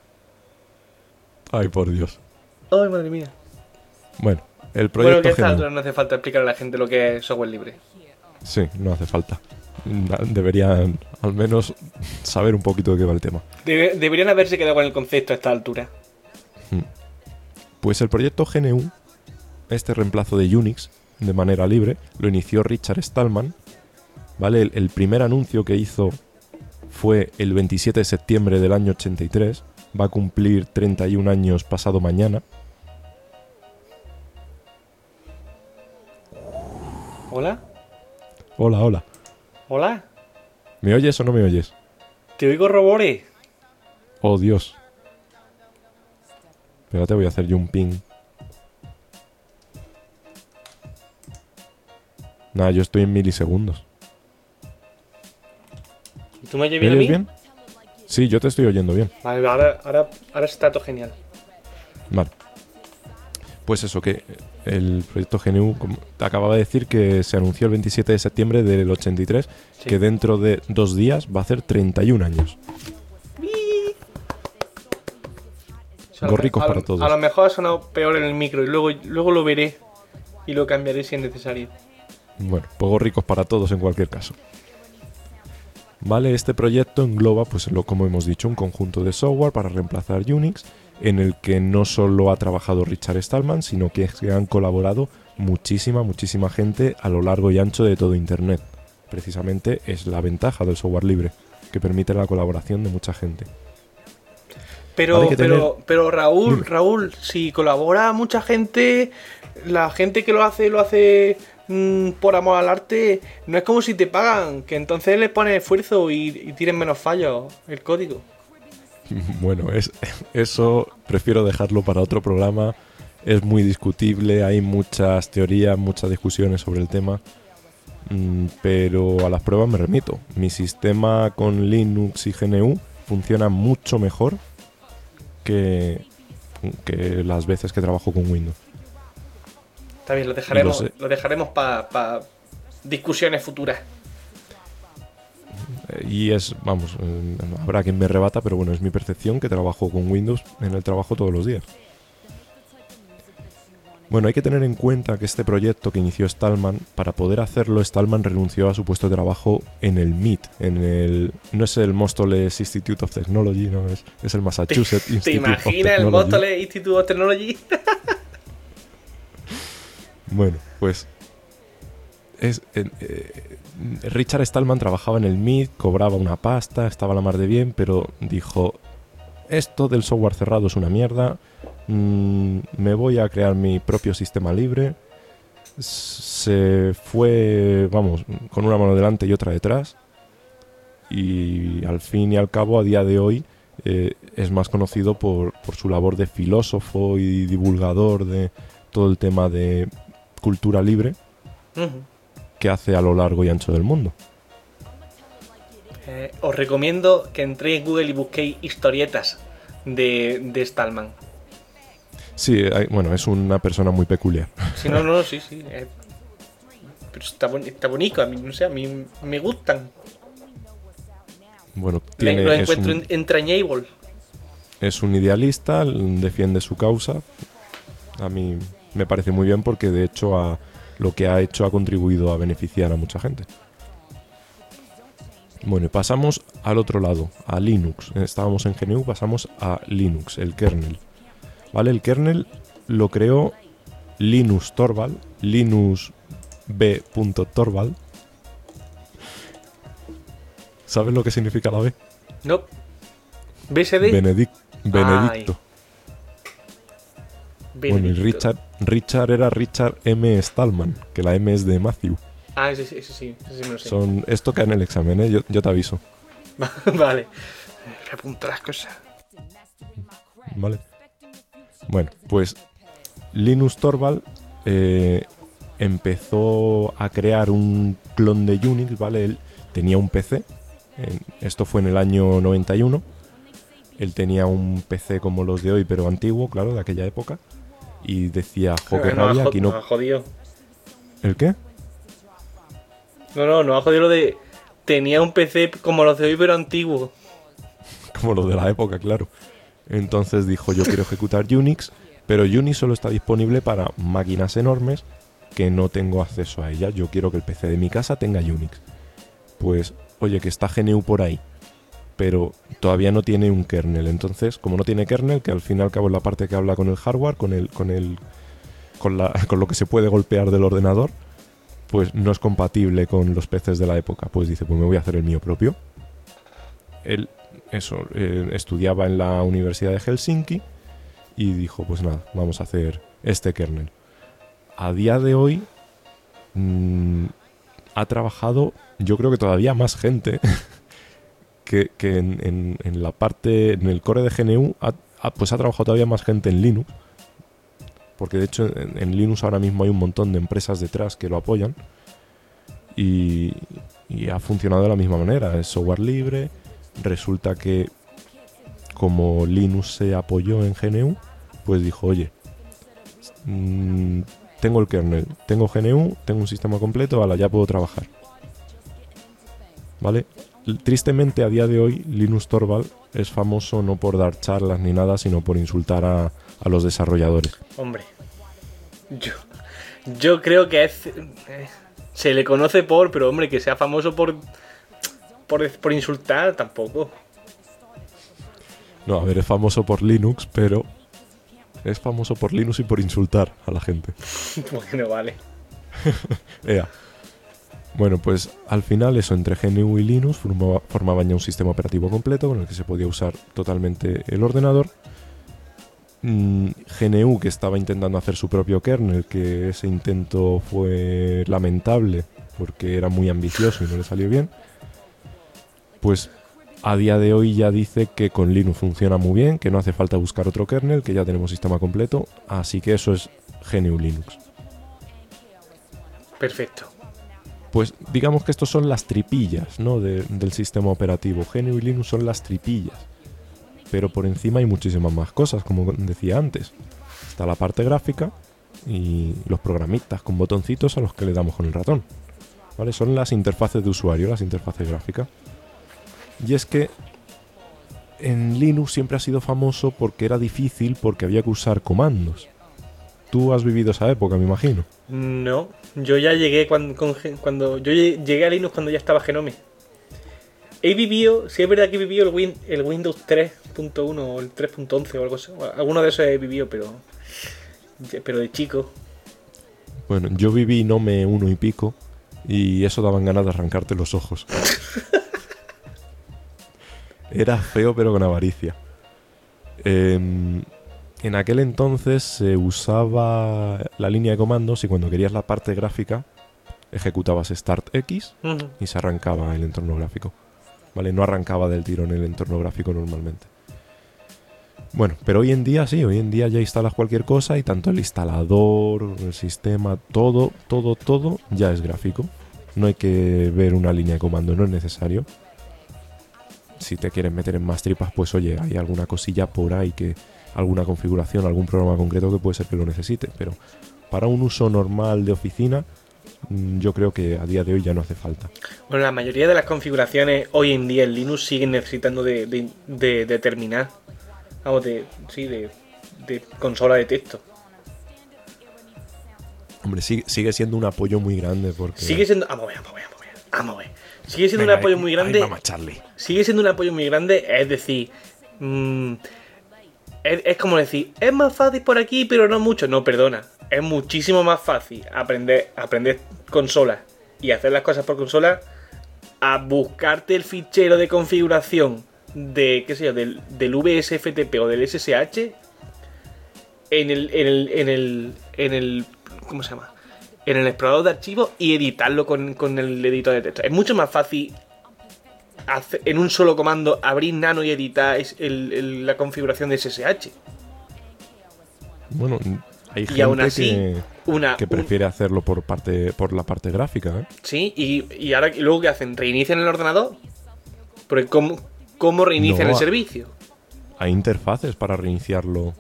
Ay, por Dios. Ay, madre mía. Bueno, el Bueno, que a proyecto esta GNU. altura no hace falta explicarle a la gente lo que es software libre. Sí, no hace falta. Deberían al menos saber un poquito de qué va el tema. Deberían haberse quedado con el concepto a esta altura. Pues el proyecto GNU, este reemplazo de Unix de manera libre, lo inició Richard Stallman. ¿Vale? El primer anuncio que hizo fue el 27 de septiembre del año 83. Va a cumplir 31 años pasado mañana. ¿Hola? Hola, hola. ¿Hola? ¿Me oyes o no me oyes? Te oigo, Robores. Oh, Dios. Espérate, voy a hacer yo un ping. Nada, yo estoy en milisegundos. ¿Tú me oyes ¿Me bien a oyes mí? bien? Sí, yo te estoy oyendo bien. Vale, ahora está todo genial. Vale. Pues eso, que el proyecto GNU, como te acababa de decir, que se anunció el 27 de septiembre del 83, Sí. que dentro de 2 días va a hacer 31 años. Gorricos para todos. A lo mejor ha sonado peor en el micro y luego lo veré y lo cambiaré si es necesario. Bueno, pues ricos para todos en cualquier caso. Vale, este proyecto engloba, pues como hemos dicho, un conjunto de software para reemplazar Unix, en el que no solo ha trabajado Richard Stallman, sino que han colaborado muchísima gente a lo largo y ancho de todo Internet. Precisamente es la ventaja del software libre, que permite la colaboración de mucha gente. Pero, Vale, hay que pero Raúl, si colabora mucha gente, la gente que lo hace por amor al arte, no es como si te pagan, que entonces le pones esfuerzo y tienen menos fallos el código. Bueno, eso prefiero dejarlo para otro programa. Es muy discutible, hay muchas teorías, muchas discusiones sobre el tema. Pero a las pruebas me remito. Mi sistema con Linux y GNU funciona mucho mejor que las veces que trabajo con Windows. Está bien, lo sé. dejaremos para discusiones futuras. Y vamos, habrá quien me rebata, pero bueno, es mi percepción, que trabajo con Windows en el trabajo todos los días. Bueno, hay que tener en cuenta que este proyecto que inició Stallman, para poder hacerlo, Stallman renunció a su puesto de trabajo en el MIT, no es el Mostoles Institute of Technology, no, es el Massachusetts ¿Te Institute of imaginas el Technology. Mostoles Institute of Technology? Bueno, pues Richard Stallman trabajaba en el MIT, cobraba una pasta, estaba a la mar de bien, pero dijo, esto del software cerrado es una mierda, me voy a crear mi propio sistema libre. Se fue, vamos, con una mano delante y otra detrás, y al fin y al cabo, a día de hoy, es más conocido por su labor de filósofo y divulgador de todo el tema de cultura libre que hace a lo largo y ancho del mundo. Os recomiendo que entréis en Google y busquéis historietas de Stallman. Sí, bueno, es una persona muy peculiar. Si no, sí. Pero está bonito, a mí, no sé, a mí me gustan. Bueno, Lo encuentro entrañable. es un idealista, defiende su causa. A mí me parece muy bien porque de hecho lo que ha hecho ha contribuido a beneficiar a mucha gente. Bueno, y pasamos al otro lado, a Linux. Estábamos en GNU, pasamos a Linux, el kernel. ¿Vale? El kernel lo creó Linus Torvald, Linus B. Torvald. ¿Sabes lo que significa la B? No. BSD. Benedicto. Bueno, y Benedicto. Richard era Richard M. Stallman, que la M es de Matthew. Ah, ese sí me lo sé. Esto cae en el examen, ¿eh? Yo te aviso. Vale. Me apunto las cosas. ¿Vale? Bueno, pues Linus Torvald empezó a crear un clon de Unix, ¿vale? Él tenía un PC, esto fue en el año 91. Él tenía un PC como los de hoy, pero antiguo, claro, de aquella época. Y decía, jo, qué rabia, aquí no... No ha jodido. ¿El qué? No ha jodido lo de... Tenía un PC como los de hoy, pero antiguo. Como los de la época, claro. Entonces dijo, yo quiero ejecutar Unix, pero Unix solo está disponible para máquinas enormes que no tengo acceso a ellas. Yo quiero que el PC de mi casa tenga Unix. Pues, oye, que está GNU por ahí, pero todavía no tiene un kernel. Entonces, como no tiene kernel, que al fin y al cabo es la parte que habla con el hardware, con lo que se puede golpear del ordenador, pues no es compatible con los PCs de la época. Pues dice, pues me voy a hacer el mío propio. Él, estudiaba en la Universidad de Helsinki y dijo, pues nada, vamos a hacer este kernel. A día de hoy ha trabajado, yo creo que todavía más gente que en la parte, en el core de GNU, pues ha trabajado todavía más gente en Linux, porque de hecho en Linux ahora mismo hay un montón de empresas detrás que lo apoyan y ha funcionado de la misma manera, es software libre. Resulta que como Linux se apoyó en GNU, pues dijo, oye, tengo el kernel, tengo GNU, tengo un sistema completo, vale, ya puedo trabajar. ¿Vale? Tristemente a día de hoy Linus Torvald es famoso no por dar charlas ni nada, sino por insultar a los desarrolladores. Hombre, yo creo que es... se le conoce pero hombre, que sea famoso por insultar, tampoco. No, a ver, es famoso por Linux, pero es famoso por Linux y por insultar a la gente. Bueno, vale. Ea. Bueno, pues al final eso, entre GNU y Linux formaban ya un sistema operativo completo con el que se podía usar totalmente el ordenador. GNU, que estaba intentando hacer su propio kernel, que ese intento fue lamentable porque era muy ambicioso y no le salió bien, pues a día de hoy ya dice que con Linux funciona muy bien, que no hace falta buscar otro kernel, que ya tenemos sistema completo, así que eso es GNU Linux. Perfecto. Pues digamos que estos son las tripillas, ¿no? del sistema operativo. GNU y Linux son las tripillas, pero por encima hay muchísimas más cosas, como decía antes. Está la parte gráfica y los programitas con botoncitos a los que le damos con el ratón, ¿vale? Son las interfaces de usuario, las interfaces gráficas. Y es que en Linux siempre ha sido famoso porque era difícil, porque había que usar comandos. Tú has vivido esa época, me imagino. No, yo ya llegué cuando yo llegué a Linux cuando ya estaba Genome. He vivido, sí es verdad que he vivido el Windows 3.1 o el 3.11 o algo así. Alguno de esos he vivido, pero de chico. Bueno, yo viví Gnome 1 y pico y eso daban ganas de arrancarte los ojos. Era feo pero con avaricia. En aquel entonces se usaba la línea de comandos y cuando querías la parte gráfica ejecutabas Start X y se arrancaba el entorno gráfico. ¿Vale? No arrancaba del tirón el entorno gráfico normalmente. Bueno, pero hoy en día sí, hoy en día ya instalas cualquier cosa y tanto el instalador, el sistema, todo ya es gráfico. No hay que ver una línea de comando, no es necesario. Si te quieres meter en más tripas, pues oye, hay alguna cosilla por ahí, que alguna configuración, algún programa concreto que puede ser que lo necesite, pero para un uso normal de oficina, yo creo que a día de hoy ya no hace falta. Bueno, la mayoría de las configuraciones hoy en día en Linux siguen necesitando de terminal. Vamos, de consola de texto. Hombre, sigue siendo un apoyo muy grande porque... Sigue siendo... Vamos a ver. Sigue siendo un apoyo muy grande. Vamos, Charlie. Sigue siendo un apoyo muy grande, es decir... es como decir, es más fácil por aquí, pero no mucho. No, perdona. Es muchísimo más fácil aprender consolas y hacer las cosas por consola a buscarte el fichero de configuración de, qué sé yo, del VSFTP o del SSH en el ¿cómo se llama? En el explorador de archivos y editarlo con el editor de texto. Es mucho más fácil en un solo comando abrir Nano y editar la configuración de SSH. Bueno, hay Y aún gente así, que prefiere hacerlo por la parte gráfica, ¿eh? Sí, y ahora y luego ¿qué hacen? ¿Reinician el ordenador? Porque ¿cómo reinician No, el servicio? Hay interfaces para reiniciarlo.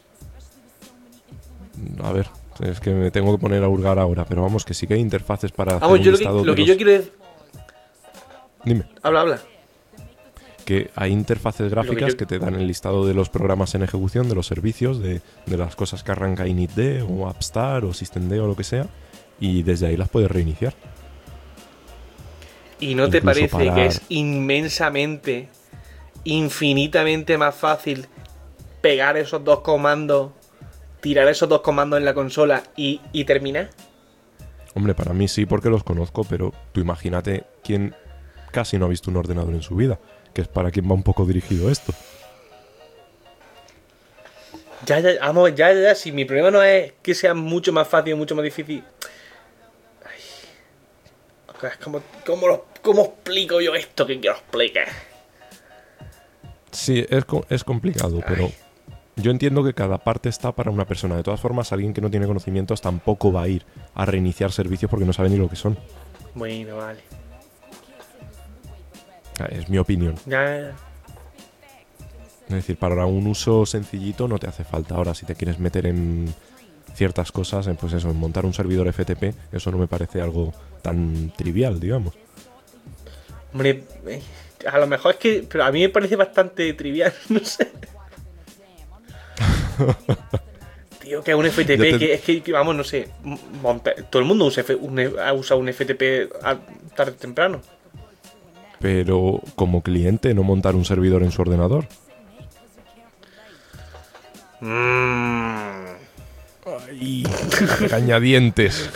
A ver, es que me tengo que poner a hurgar ahora, pero vamos, que sí que hay interfaces para hacer Vamos, un yo listado lo de que los... yo quiero decir... Dime. Habla. Que hay interfaces gráficas yo- que te dan el listado de los programas en ejecución, de los servicios, de las cosas que arranca initd o AppStar o systemd o lo que sea, y desde ahí las puedes reiniciar. ¿Y no te Incluso parece parar. que es inmensamente, infinitamente más fácil pegar esos dos comandos, tirar esos dos comandos en la consola y terminar? Hombre, para mí sí, porque los conozco, pero tú imagínate quién casi no ha visto un ordenador en su vida, que es para quien va un poco dirigido esto. Vamos, ya, si mi problema no es que sea mucho más fácil o mucho más difícil. Ay. Es como, ¿cómo explico yo esto que quiero explicar? Sí, es complicado, pero yo entiendo que cada parte está para una persona. De todas formas, alguien que no tiene conocimientos tampoco va a ir a reiniciar servicios porque no sabe ni lo que son. Bueno, vale. Es mi opinión. Ya. Es decir, para un uso sencillito no te hace falta. Ahora, si te quieres meter en ciertas cosas, pues eso, en montar un servidor FTP, eso no me parece algo tan trivial, digamos. Hombre, a lo mejor es que... Pero a mí me parece bastante trivial, no sé. Tío, que es un FTP, es que, vamos, no sé. Todo el mundo ha usado un FTP tarde o temprano. Pero como cliente, no montar un servidor en su ordenador. Ay, regañadientes.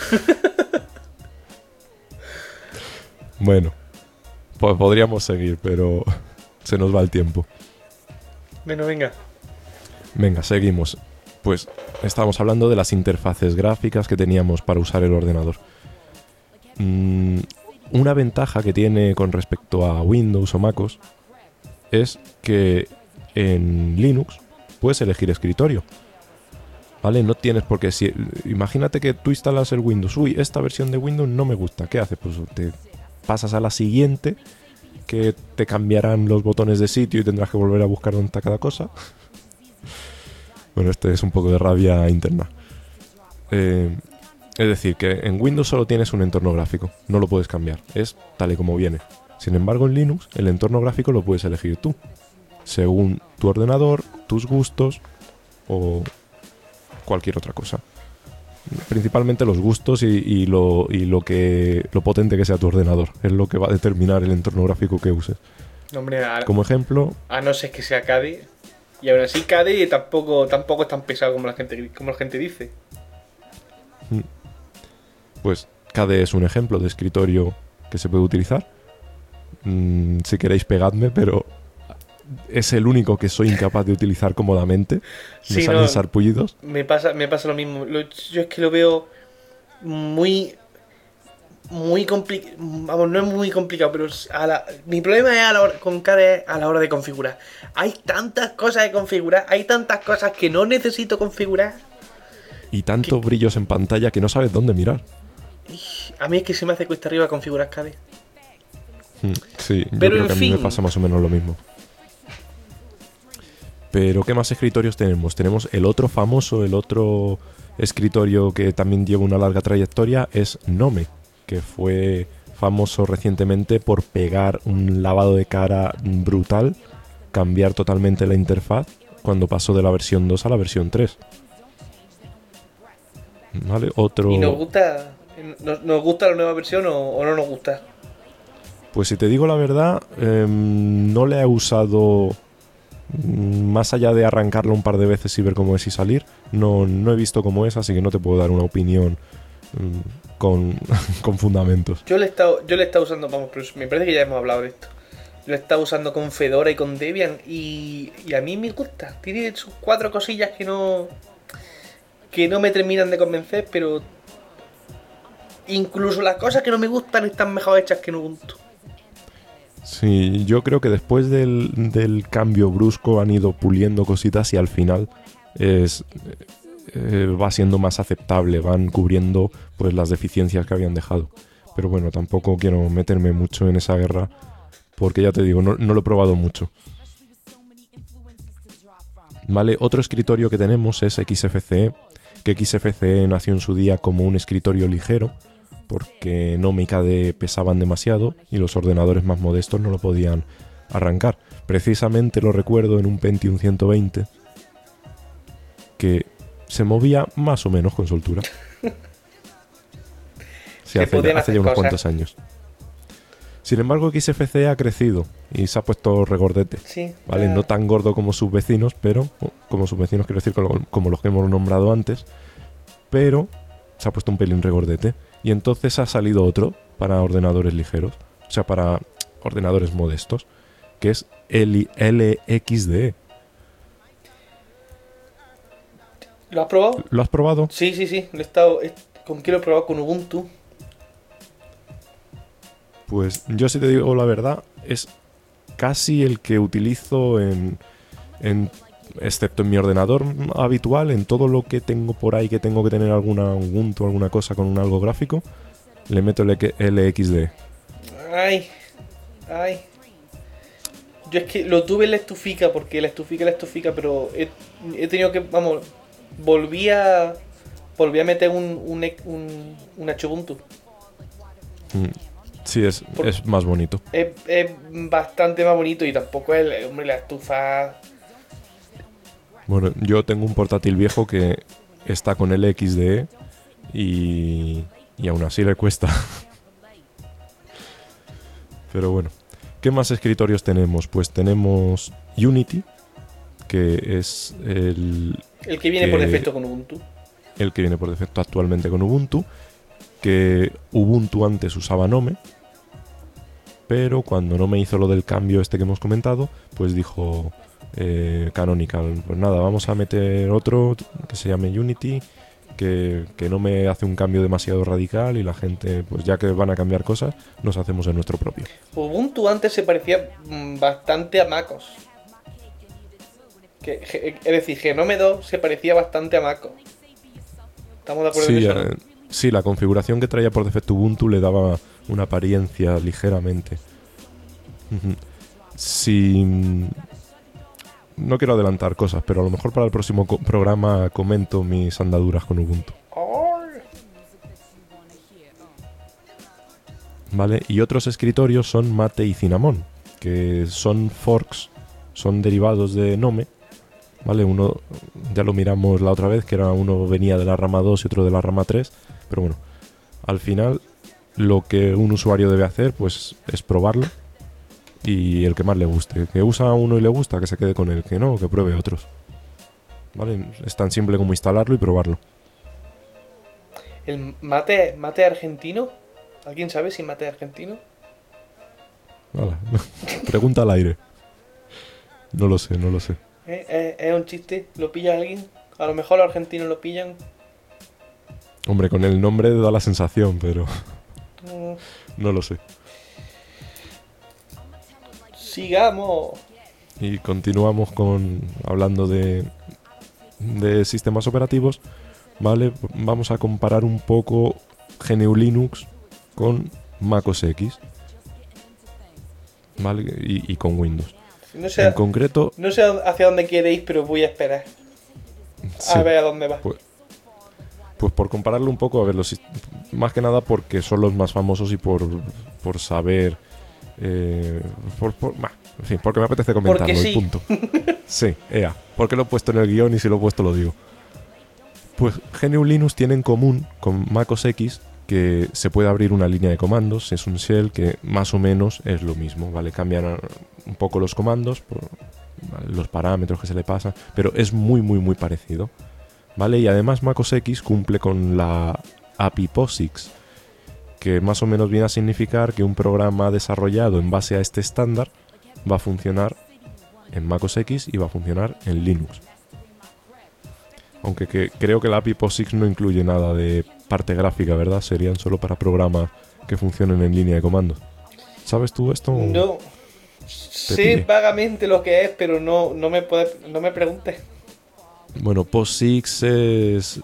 Bueno, pues podríamos seguir, pero se nos va el tiempo. Bueno, venga. Venga, seguimos. Pues estábamos hablando de las interfaces gráficas que teníamos para usar el ordenador. Una ventaja que tiene con respecto a Windows o MacOS es que en Linux puedes elegir escritorio. ¿Vale? No tienes por qué... imagínate que tú instalas el Windows. Uy, esta versión de Windows no me gusta. ¿Qué haces? Pues te pasas a la siguiente, que te cambiarán los botones de sitio y tendrás que volver a buscar dónde está cada cosa. Bueno, este es un poco de rabia interna. Es decir, que en Windows solo tienes un entorno gráfico. No lo puedes cambiar. Es tal y como viene. Sin embargo, en Linux, el entorno gráfico lo puedes elegir tú, según tu ordenador, tus gustos o cualquier otra cosa. Principalmente los gustos y lo potente que sea tu ordenador. Es lo que va a determinar el entorno gráfico que uses. Hombre, Como ejemplo... A no ser que sea KDE. Y aún así KDE tampoco es tan pesado como la gente dice. Pues KDE es un ejemplo de escritorio que se puede utilizar. Si queréis pegadme, pero es el único que soy incapaz de utilizar cómodamente. Me salen sarpullidos. Me pasa lo mismo. Yo es que lo veo muy complicado. Vamos, no es muy complicado, pero mi problema es con KDE a la hora de configurar. Hay tantas cosas de configurar, hay tantas cosas que no necesito configurar. Y tantos brillos en pantalla que no sabes dónde mirar. A mí es que se me hace cuesta arriba configurar KDE. Sí, yo pero creo que a mí me pasa más o menos lo mismo. Pero ¿qué más escritorios tenemos? Tenemos el otro escritorio que también lleva una larga trayectoria, es Gnome, que fue famoso recientemente por pegar un lavado de cara brutal, cambiar totalmente la interfaz cuando pasó de la versión 2 a la versión 3. ¿Vale? Otro... ¿Y nos gusta la nueva versión o no nos gusta? Pues si te digo la verdad, no le he usado... Más allá de arrancarlo un par de veces y ver cómo es y salir, no he visto cómo es, así que no te puedo dar una opinión con fundamentos. Yo le he estado usando, vamos, pero me parece que ya hemos hablado de esto. Yo le he estado usando con Fedora y con Debian y a mí me gusta. Tiene sus 4 cosillas que no me terminan de convencer, pero incluso las cosas que no me gustan están mejor hechas que en Ubuntu. Sí, yo creo que después del cambio brusco han ido puliendo cositas y al final es va siendo más aceptable, van cubriendo pues las deficiencias que habían dejado. Pero bueno, tampoco quiero meterme mucho en esa guerra porque ya te digo, no lo he probado mucho. Vale, otro escritorio que tenemos es XFCE, que XFCE nació en su día como un escritorio ligero porque no me KDE pesaban demasiado y los ordenadores más modestos no lo podían arrancar. Precisamente lo recuerdo en un Pentium 120 que se movía más o menos con soltura. Sí, hace ya unos cuantos años. Sin embargo, XFCE ha crecido y se ha puesto regordete. Sí, ¿vale? No tan gordo como sus vecinos, pero como sus vecinos quiero decir como los que hemos nombrado antes, pero se ha puesto un pelín regordete. Y entonces ha salido otro para ordenadores ligeros, o sea, para ordenadores modestos, que es el LXDE. ¿Lo has probado? ¿Lo has probado? Sí. ¿Con qué lo he probado? Con Ubuntu. Pues yo, si te digo la verdad, es casi el que utilizo excepto en mi ordenador habitual, en todo lo que tengo por ahí que tengo que tener alguna Ubuntu, alguna cosa con algo gráfico, le meto el LXD. Ay. Yo es que lo tuve en la estufica, porque la estufica, pero he tenido que, volví a meter un Ubuntu. Sí, es más bonito. Es bastante más bonito y tampoco es, hombre, la estufa. Bueno, yo tengo un portátil viejo que está con el XDE y aún así le cuesta. Pero bueno, ¿qué más escritorios tenemos? Pues tenemos Unity, que es el que viene por defecto con Ubuntu. El que viene por defecto actualmente con Ubuntu, que Ubuntu antes usaba Nome, pero cuando Nome hizo lo del cambio este que hemos comentado, pues dijo Canonical, pues nada, vamos a meter otro que se llame Unity, que no me hace un cambio demasiado radical y la gente, pues ya que van a cambiar cosas, nos hacemos en nuestro propio. Ubuntu antes se parecía bastante a MacOS. Es decir, Genome 2 se parecía bastante a MacOS. ¿Estamos de acuerdo en eso? Sí, la configuración que traía por defecto Ubuntu le daba una apariencia ligeramente. No quiero adelantar cosas, pero a lo mejor para el próximo programa comento mis andaduras con Ubuntu. Vale, y otros escritorios son Mate y Cinnamon, que son forks, son derivados de Nome. Vale, uno ya lo miramos la otra vez, que era uno venía de la rama 2 y otro de la rama 3, pero bueno, al final lo que un usuario debe hacer pues es probarlo y el que más le guste. Que usa uno y le gusta, que se quede con él, que no, que pruebe otros. Vale, es tan simple como instalarlo y probarlo. ¿El mate argentino? ¿Alguien sabe si mate argentino? Vale. Pregunta al aire. No lo sé. ¿Es un chiste? ¿Lo pilla alguien? A lo mejor los argentinos lo pillan. Hombre, con el nombre da la sensación, pero no lo sé. Sigamos. Y continuamos hablando de sistemas operativos. Vale, vamos a comparar un poco GNU Linux con Mac OS X. Vale, y con Windows. No sé, en concreto, no sé hacia dónde queréis, pero voy a esperar. Sí, a ver a dónde va. Pues por compararlo un poco, a ver, más que nada porque son los más famosos y por saber. En fin, porque me apetece comentarlo, porque sí. Y punto. Sí, porque lo he puesto en el guión y si lo he puesto lo digo. Pues GNU Linux tiene en común con Mac OS X que se puede abrir una línea de comandos, es un shell que más o menos es lo mismo, ¿vale? Cambian un poco los comandos, los parámetros que se le pasan, pero es muy, muy, muy parecido, ¿vale? Y además Mac OS X cumple con la API POSIX, que más o menos viene a significar que un programa desarrollado en base a este estándar va a funcionar en Mac OS X y va a funcionar en Linux. Aunque creo que la API POSIX no incluye nada de parte gráfica, ¿verdad? Serían solo para programas que funcionen en línea de comandos. ¿Sabes tú esto? No. Sé vagamente lo que es, pero no me preguntes. Bueno, POSIX es,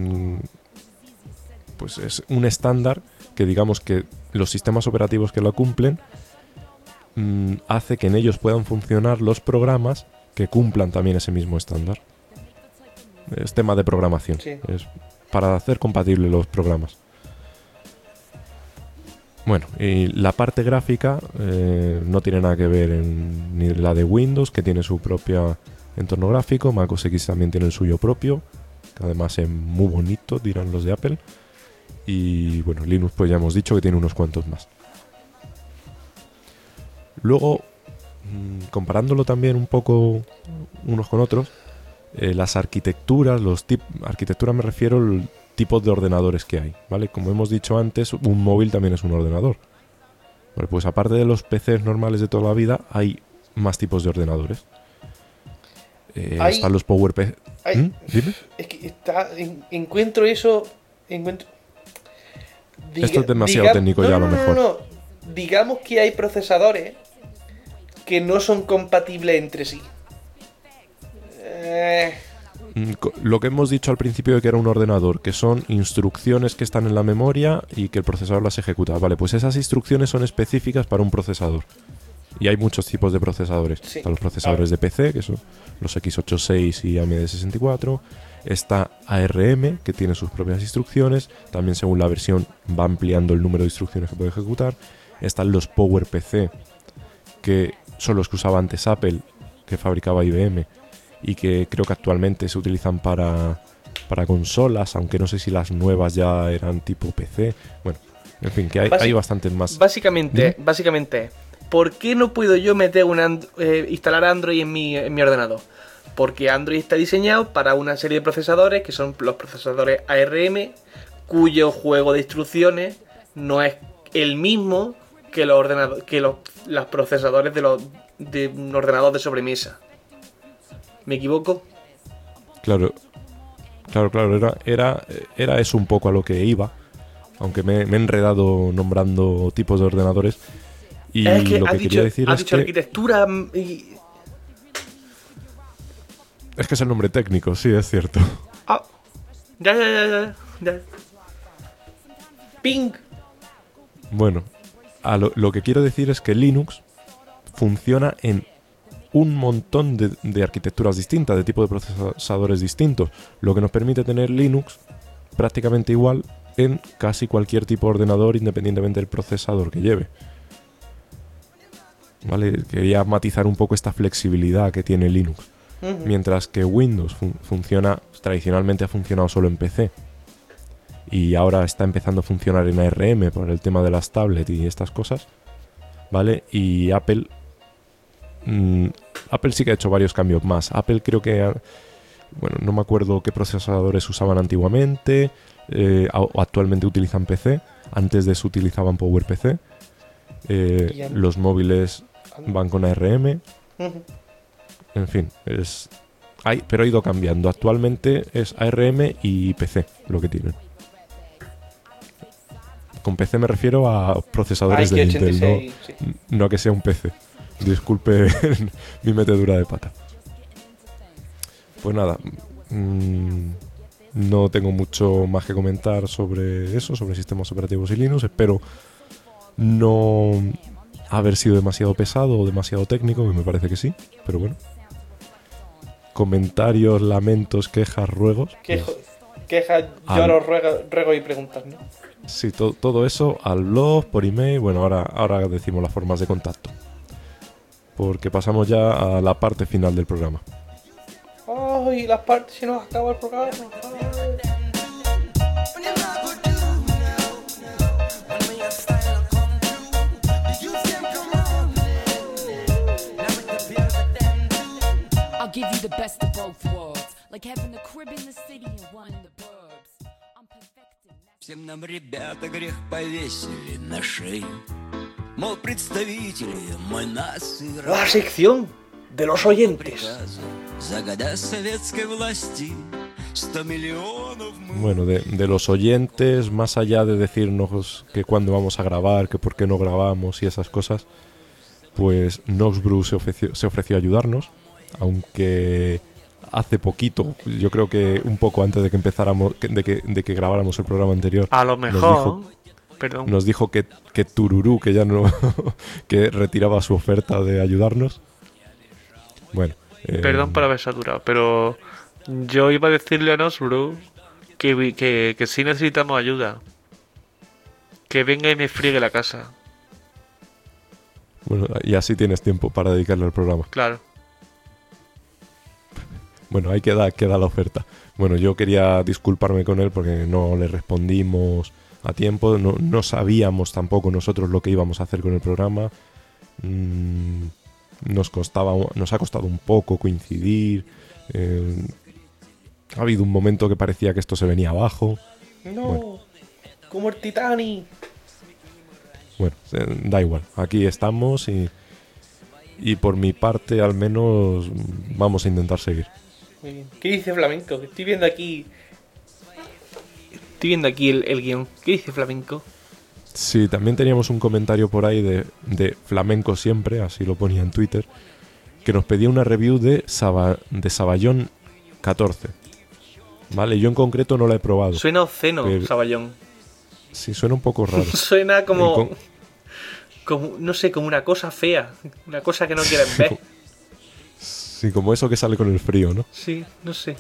pues es un estándar que digamos que los sistemas operativos que lo cumplen hace que en ellos puedan funcionar los programas que cumplan también ese mismo estándar. Es tema de programación. Sí. Es para hacer compatibles los programas. Bueno, y la parte gráfica no tiene nada que ver ni la de Windows, que tiene su propio entorno gráfico. Mac OS X también tiene el suyo propio, que además es muy bonito, dirán los de Apple. Y bueno, Linux pues ya hemos dicho que tiene unos cuantos más. Luego, comparándolo también un poco unos con otros, las arquitecturas, arquitectura me refiero al tipo de ordenadores que hay, ¿vale? Como hemos dicho antes, un móvil también es un ordenador. Bueno, pues aparte de los PCs normales de toda la vida, hay más tipos de ordenadores. Están los PowerPC. Dime. Es que encuentro eso. Esto es demasiado técnico ya a lo mejor. No. Digamos que hay procesadores que no son compatibles entre sí. Lo que hemos dicho al principio de que era un ordenador, que son instrucciones que están en la memoria y que el procesador las ejecuta. Vale, pues esas instrucciones son específicas para un procesador. Y hay muchos tipos de procesadores. Sí. Están los procesadores de PC, que son los x86 y AMD64. Está ARM, que tiene sus propias instrucciones. También según la versión va ampliando el número de instrucciones que puede ejecutar. Están los PowerPC, que son los que usaba antes Apple, que fabricaba IBM, y que creo que actualmente se utilizan para consolas, aunque no sé si las nuevas ya eran tipo PC. Bueno, en fin, que hay bastantes más. Básicamente, ¿por qué no puedo yo meter instalar Android en mi ordenador? Porque Android está diseñado para una serie de procesadores que son los procesadores ARM, cuyo juego de instrucciones no es el mismo que los procesadores de un ordenador de sobremesa. ¿Me equivoco? Claro, era eso un poco a lo que iba, aunque me he enredado nombrando tipos de ordenadores. Y es que lo que quería decir es que arquitectura y... Es que es el nombre técnico, sí, es cierto. Ah, ya. Ping. Bueno, lo que quiero decir es que Linux funciona en un montón de arquitecturas distintas, de tipo de procesadores distintos, lo que nos permite tener Linux prácticamente igual en casi cualquier tipo de ordenador, independientemente del procesador que lleve. ¿Vale? Quería matizar un poco esta flexibilidad que tiene Linux. Mientras que Windows tradicionalmente ha funcionado solo en PC y ahora está empezando a funcionar en ARM por el tema de las tablets y estas cosas, ¿vale? Y Apple sí que ha hecho varios cambios más. Apple creo que bueno, no me acuerdo qué procesadores usaban antiguamente, o actualmente utilizan PC. Antes de eso utilizaban PowerPC. Los móviles van con ARM. En fin, pero ha ido cambiando. Actualmente es ARM y PC lo que tienen. Con PC me refiero a procesadores de Intel, no a que sea un PC. Disculpe mi metedura de pata. Pues nada, no tengo mucho más que comentar sobre eso, sobre sistemas operativos y Linux. Espero no haber sido demasiado pesado o demasiado técnico, que me parece que sí, pero bueno. Comentarios, lamentos, quejas, ruegos. Quejas, lloros, ruegos y preguntas, ¿no? Sí, todo eso al blog, por email. Bueno, ahora decimos las formas de contacto, porque pasamos ya a la parte final del programa. ¡Ay, las partes! Si nos acaba el programa. I'll give you the best of both worlds, like having a crib in the city and one in the burbs. I'm perfecting. Всем нам, ребята, грех повесили на шею. Мол, представители мы нас и La sección de los oyentes. За года советской власти 100 миллионов мы... Bueno, de los oyentes, más allá de decirnos que cuándo vamos a grabar, que por qué no grabamos y esas cosas, pues Noxbrew se ofreció a ayudarnos, aunque hace poquito, yo creo que un poco antes de que empezáramos, de que grabáramos el programa anterior. A lo mejor. Perdón. Nos dijo que Tururú, que ya no, que retiraba su oferta de ayudarnos. Bueno. Perdón por haber saturado, pero yo iba a decirle a Nosbro que sí necesitamos ayuda. Que venga y me friegue la casa. Bueno, y así tienes tiempo para dedicarle al programa. Claro. Bueno, ahí queda la oferta. Bueno, yo quería disculparme con él porque no le respondimos a tiempo. No sabíamos tampoco nosotros lo que íbamos a hacer con el programa. Nos ha costado un poco coincidir. Ha habido un momento que parecía que esto se venía abajo. No, bueno. Como el Titanic. Bueno, da igual. Aquí estamos y por mi parte al menos vamos a intentar seguir. Muy bien. ¿Qué dice Flamenco? Estoy viendo aquí el guión. ¿Qué dice Flamenco? Sí, también teníamos un comentario por ahí de Flamenco siempre, así lo ponía en Twitter, que nos pedía una review de Saballón 14. Vale, yo en concreto no la he probado. Suena obsceno, pero... Saballón. Sí, suena un poco raro. Suena como, no sé, como una cosa fea. Una cosa que no quieren ver. Sí, como eso que sale con el frío, ¿no? Sí, no sé.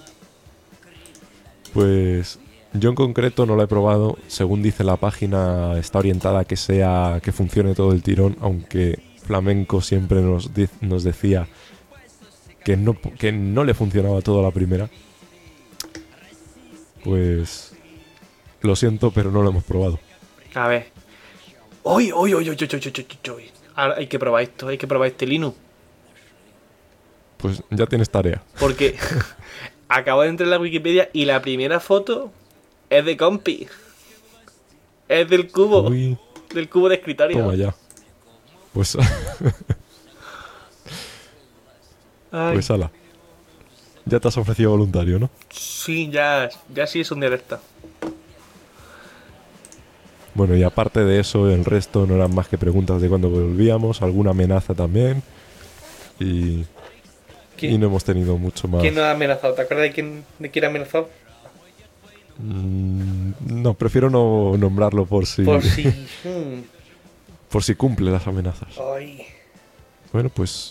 Pues yo en concreto no la he probado. Según dice la página, está orientada a que funcione todo el tirón, aunque Flamenco siempre nos decía que no le funcionaba todo a la primera. Pues lo siento, pero no lo hemos probado. A ver. ¡Uy! Ahora hay que probar esto, hay que probar este Linux. Pues ya tienes tarea. Porque acabo de entrar en la Wikipedia y la primera foto es de Compi. Es del cubo. Uy, del cubo de escritorio. toma ya. Pues pues ala. Ya te has ofrecido voluntario, ¿no? Sí, ya sí es un día de esta. Bueno, y aparte de eso, el resto no eran más que preguntas de cuándo volvíamos, alguna amenaza también. Y no hemos tenido mucho más. ¿Quién nos ha amenazado? ¿Te acuerdas de quién ha amenazado? No, prefiero no nombrarlo por si por si cumple las amenazas. Ay. Bueno, pues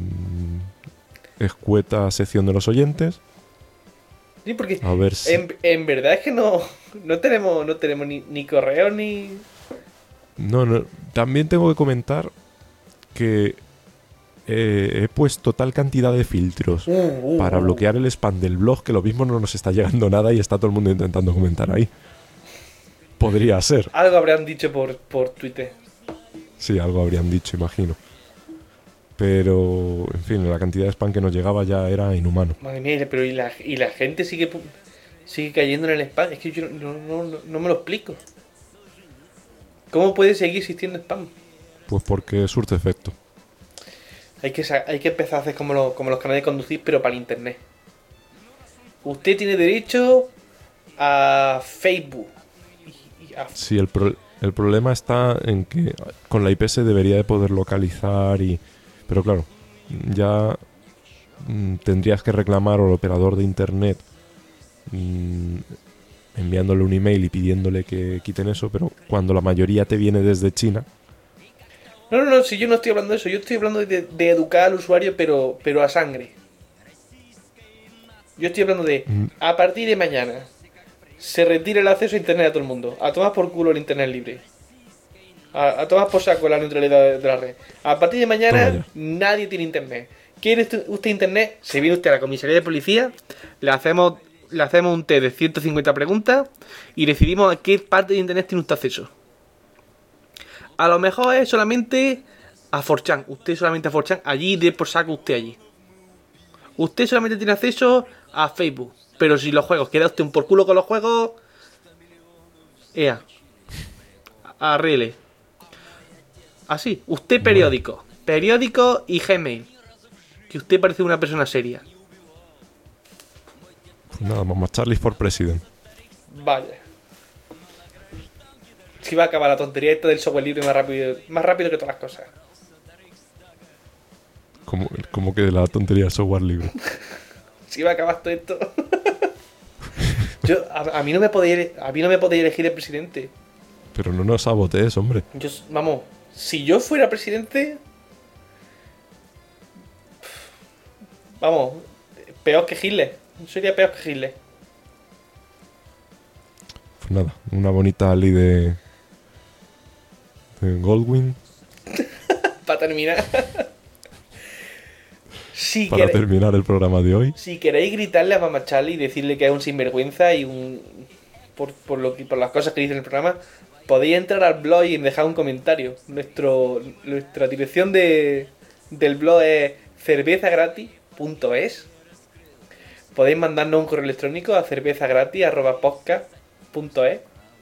escueta sección de los oyentes. Sí, porque A ver si... en verdad es que no tenemos ni correo ni... No, también tengo que comentar que he puesto tal cantidad de filtros para bloquear el spam del blog que lo mismo no nos está llegando nada y está todo el mundo intentando comentar ahí. Podría ser. Algo habrán dicho por Twitter. Sí, algo habrían dicho, imagino. Pero, en fin, la cantidad de spam que nos llegaba ya era inhumano. Madre mía, pero y la gente sigue cayendo en el spam. Es que yo no me lo explico. ¿Cómo puede seguir existiendo spam? Pues porque surte efecto. Hay que empezar a hacer como los canales de conducir, pero para el internet. Usted tiene derecho a Facebook. Sí, el problema está en que con la IP se debería de poder localizar pero claro, ya tendrías que reclamar al operador de internet enviándole un email y pidiéndole que quiten eso, pero cuando la mayoría te viene desde China. No, si yo no estoy hablando de eso, yo estoy hablando de educar al usuario, pero a sangre. Yo estoy hablando de, a partir de mañana, se retira el acceso a internet a todo el mundo. A tomar por culo el internet libre. A tomar por saco la neutralidad de la red. A partir de mañana, nadie tiene internet. ¿Quiere usted internet? Se viene usted a la comisaría de policía, le hacemos un test de 150 preguntas y decidimos a qué parte de internet tiene usted acceso. A lo mejor es solamente a 4chan. Usted solamente a 4chan. Allí de por saco usted allí. Usted solamente tiene acceso a Facebook. Pero si los juegos, queda usted un por culo con los juegos. Ea. Arregle. Así. Usted periódico. Periódico y Gmail. Que usted parece una persona seria. Pues nada, más Charlie for President. Vaya. Si va a acabar la tontería esta del software libre más rápido que todas las cosas. Como que de la tontería del software libre. Si va a acabar todo esto. A mí no me podéis elegir el presidente. Pero no nos sabotees, hombre. Vamos, si yo fuera presidente... Vamos, peor que Hitler. Sería peor que Hitler. Pues nada, una bonita ley de Goldwyn. Para terminar. Para terminar el programa de hoy. Si queréis gritarle a Mama Charlie y decirle que es un sinvergüenza y un... Por las cosas que dice en el programa, podéis entrar al blog y dejar un comentario. Nuestra dirección del blog es cervezagratis.es. Podéis mandarnos un correo electrónico a cervezagratis@podcast.es.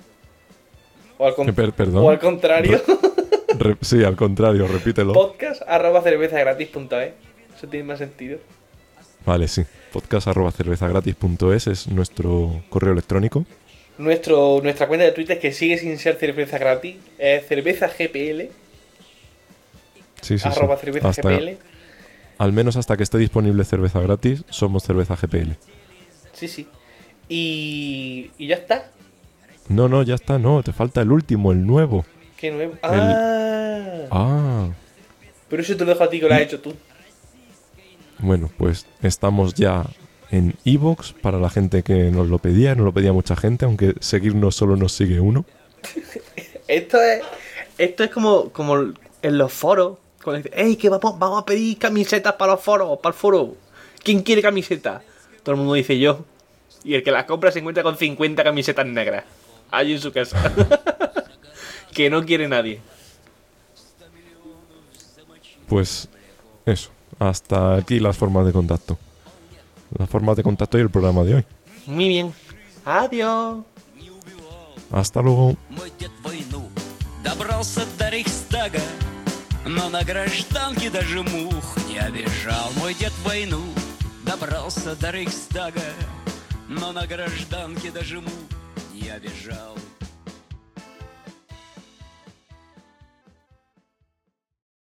Perdón. O al contrario. Sí, al contrario, repítelo. podcast@cervezagratis.es. Eso tiene más sentido. Vale, sí. podcast@cervezagratis.es es nuestro correo electrónico. Nuestra cuenta de Twitter, que sigue sin ser cerveza gratis, es cervezagpl. Sí. @cervezagpl. Al menos hasta que esté disponible cerveza gratis, somos cerveza GPL. Sí. Y ya está. No, ya está, no. Te falta el último, el nuevo. ¿Qué nuevo? Pero eso te lo dejo a ti, que lo has hecho tú. Bueno, pues estamos ya en iVoox para la gente que nos lo pedía. Nos lo pedía mucha gente, aunque seguirnos solo nos sigue uno. Esto es como en los foros. Cuando dicen, ¡ey, que vamos a pedir camisetas para los foros, para el foro! ¿Quién quiere camisetas? Todo el mundo dice yo. Y el que las compra se encuentra con 50 camisetas negras allí en su casa. Que no quiere nadie. Pues eso. Hasta aquí las formas de contacto. Las formas de contacto y el programa de hoy. Muy bien. Adiós. Hasta luego. Мой дед войну добрался до Рейхстага, но на гражданке даже мух не обижал. Мой дед войну добрался до Рейхстага, но на гражданке даже мух не обижал.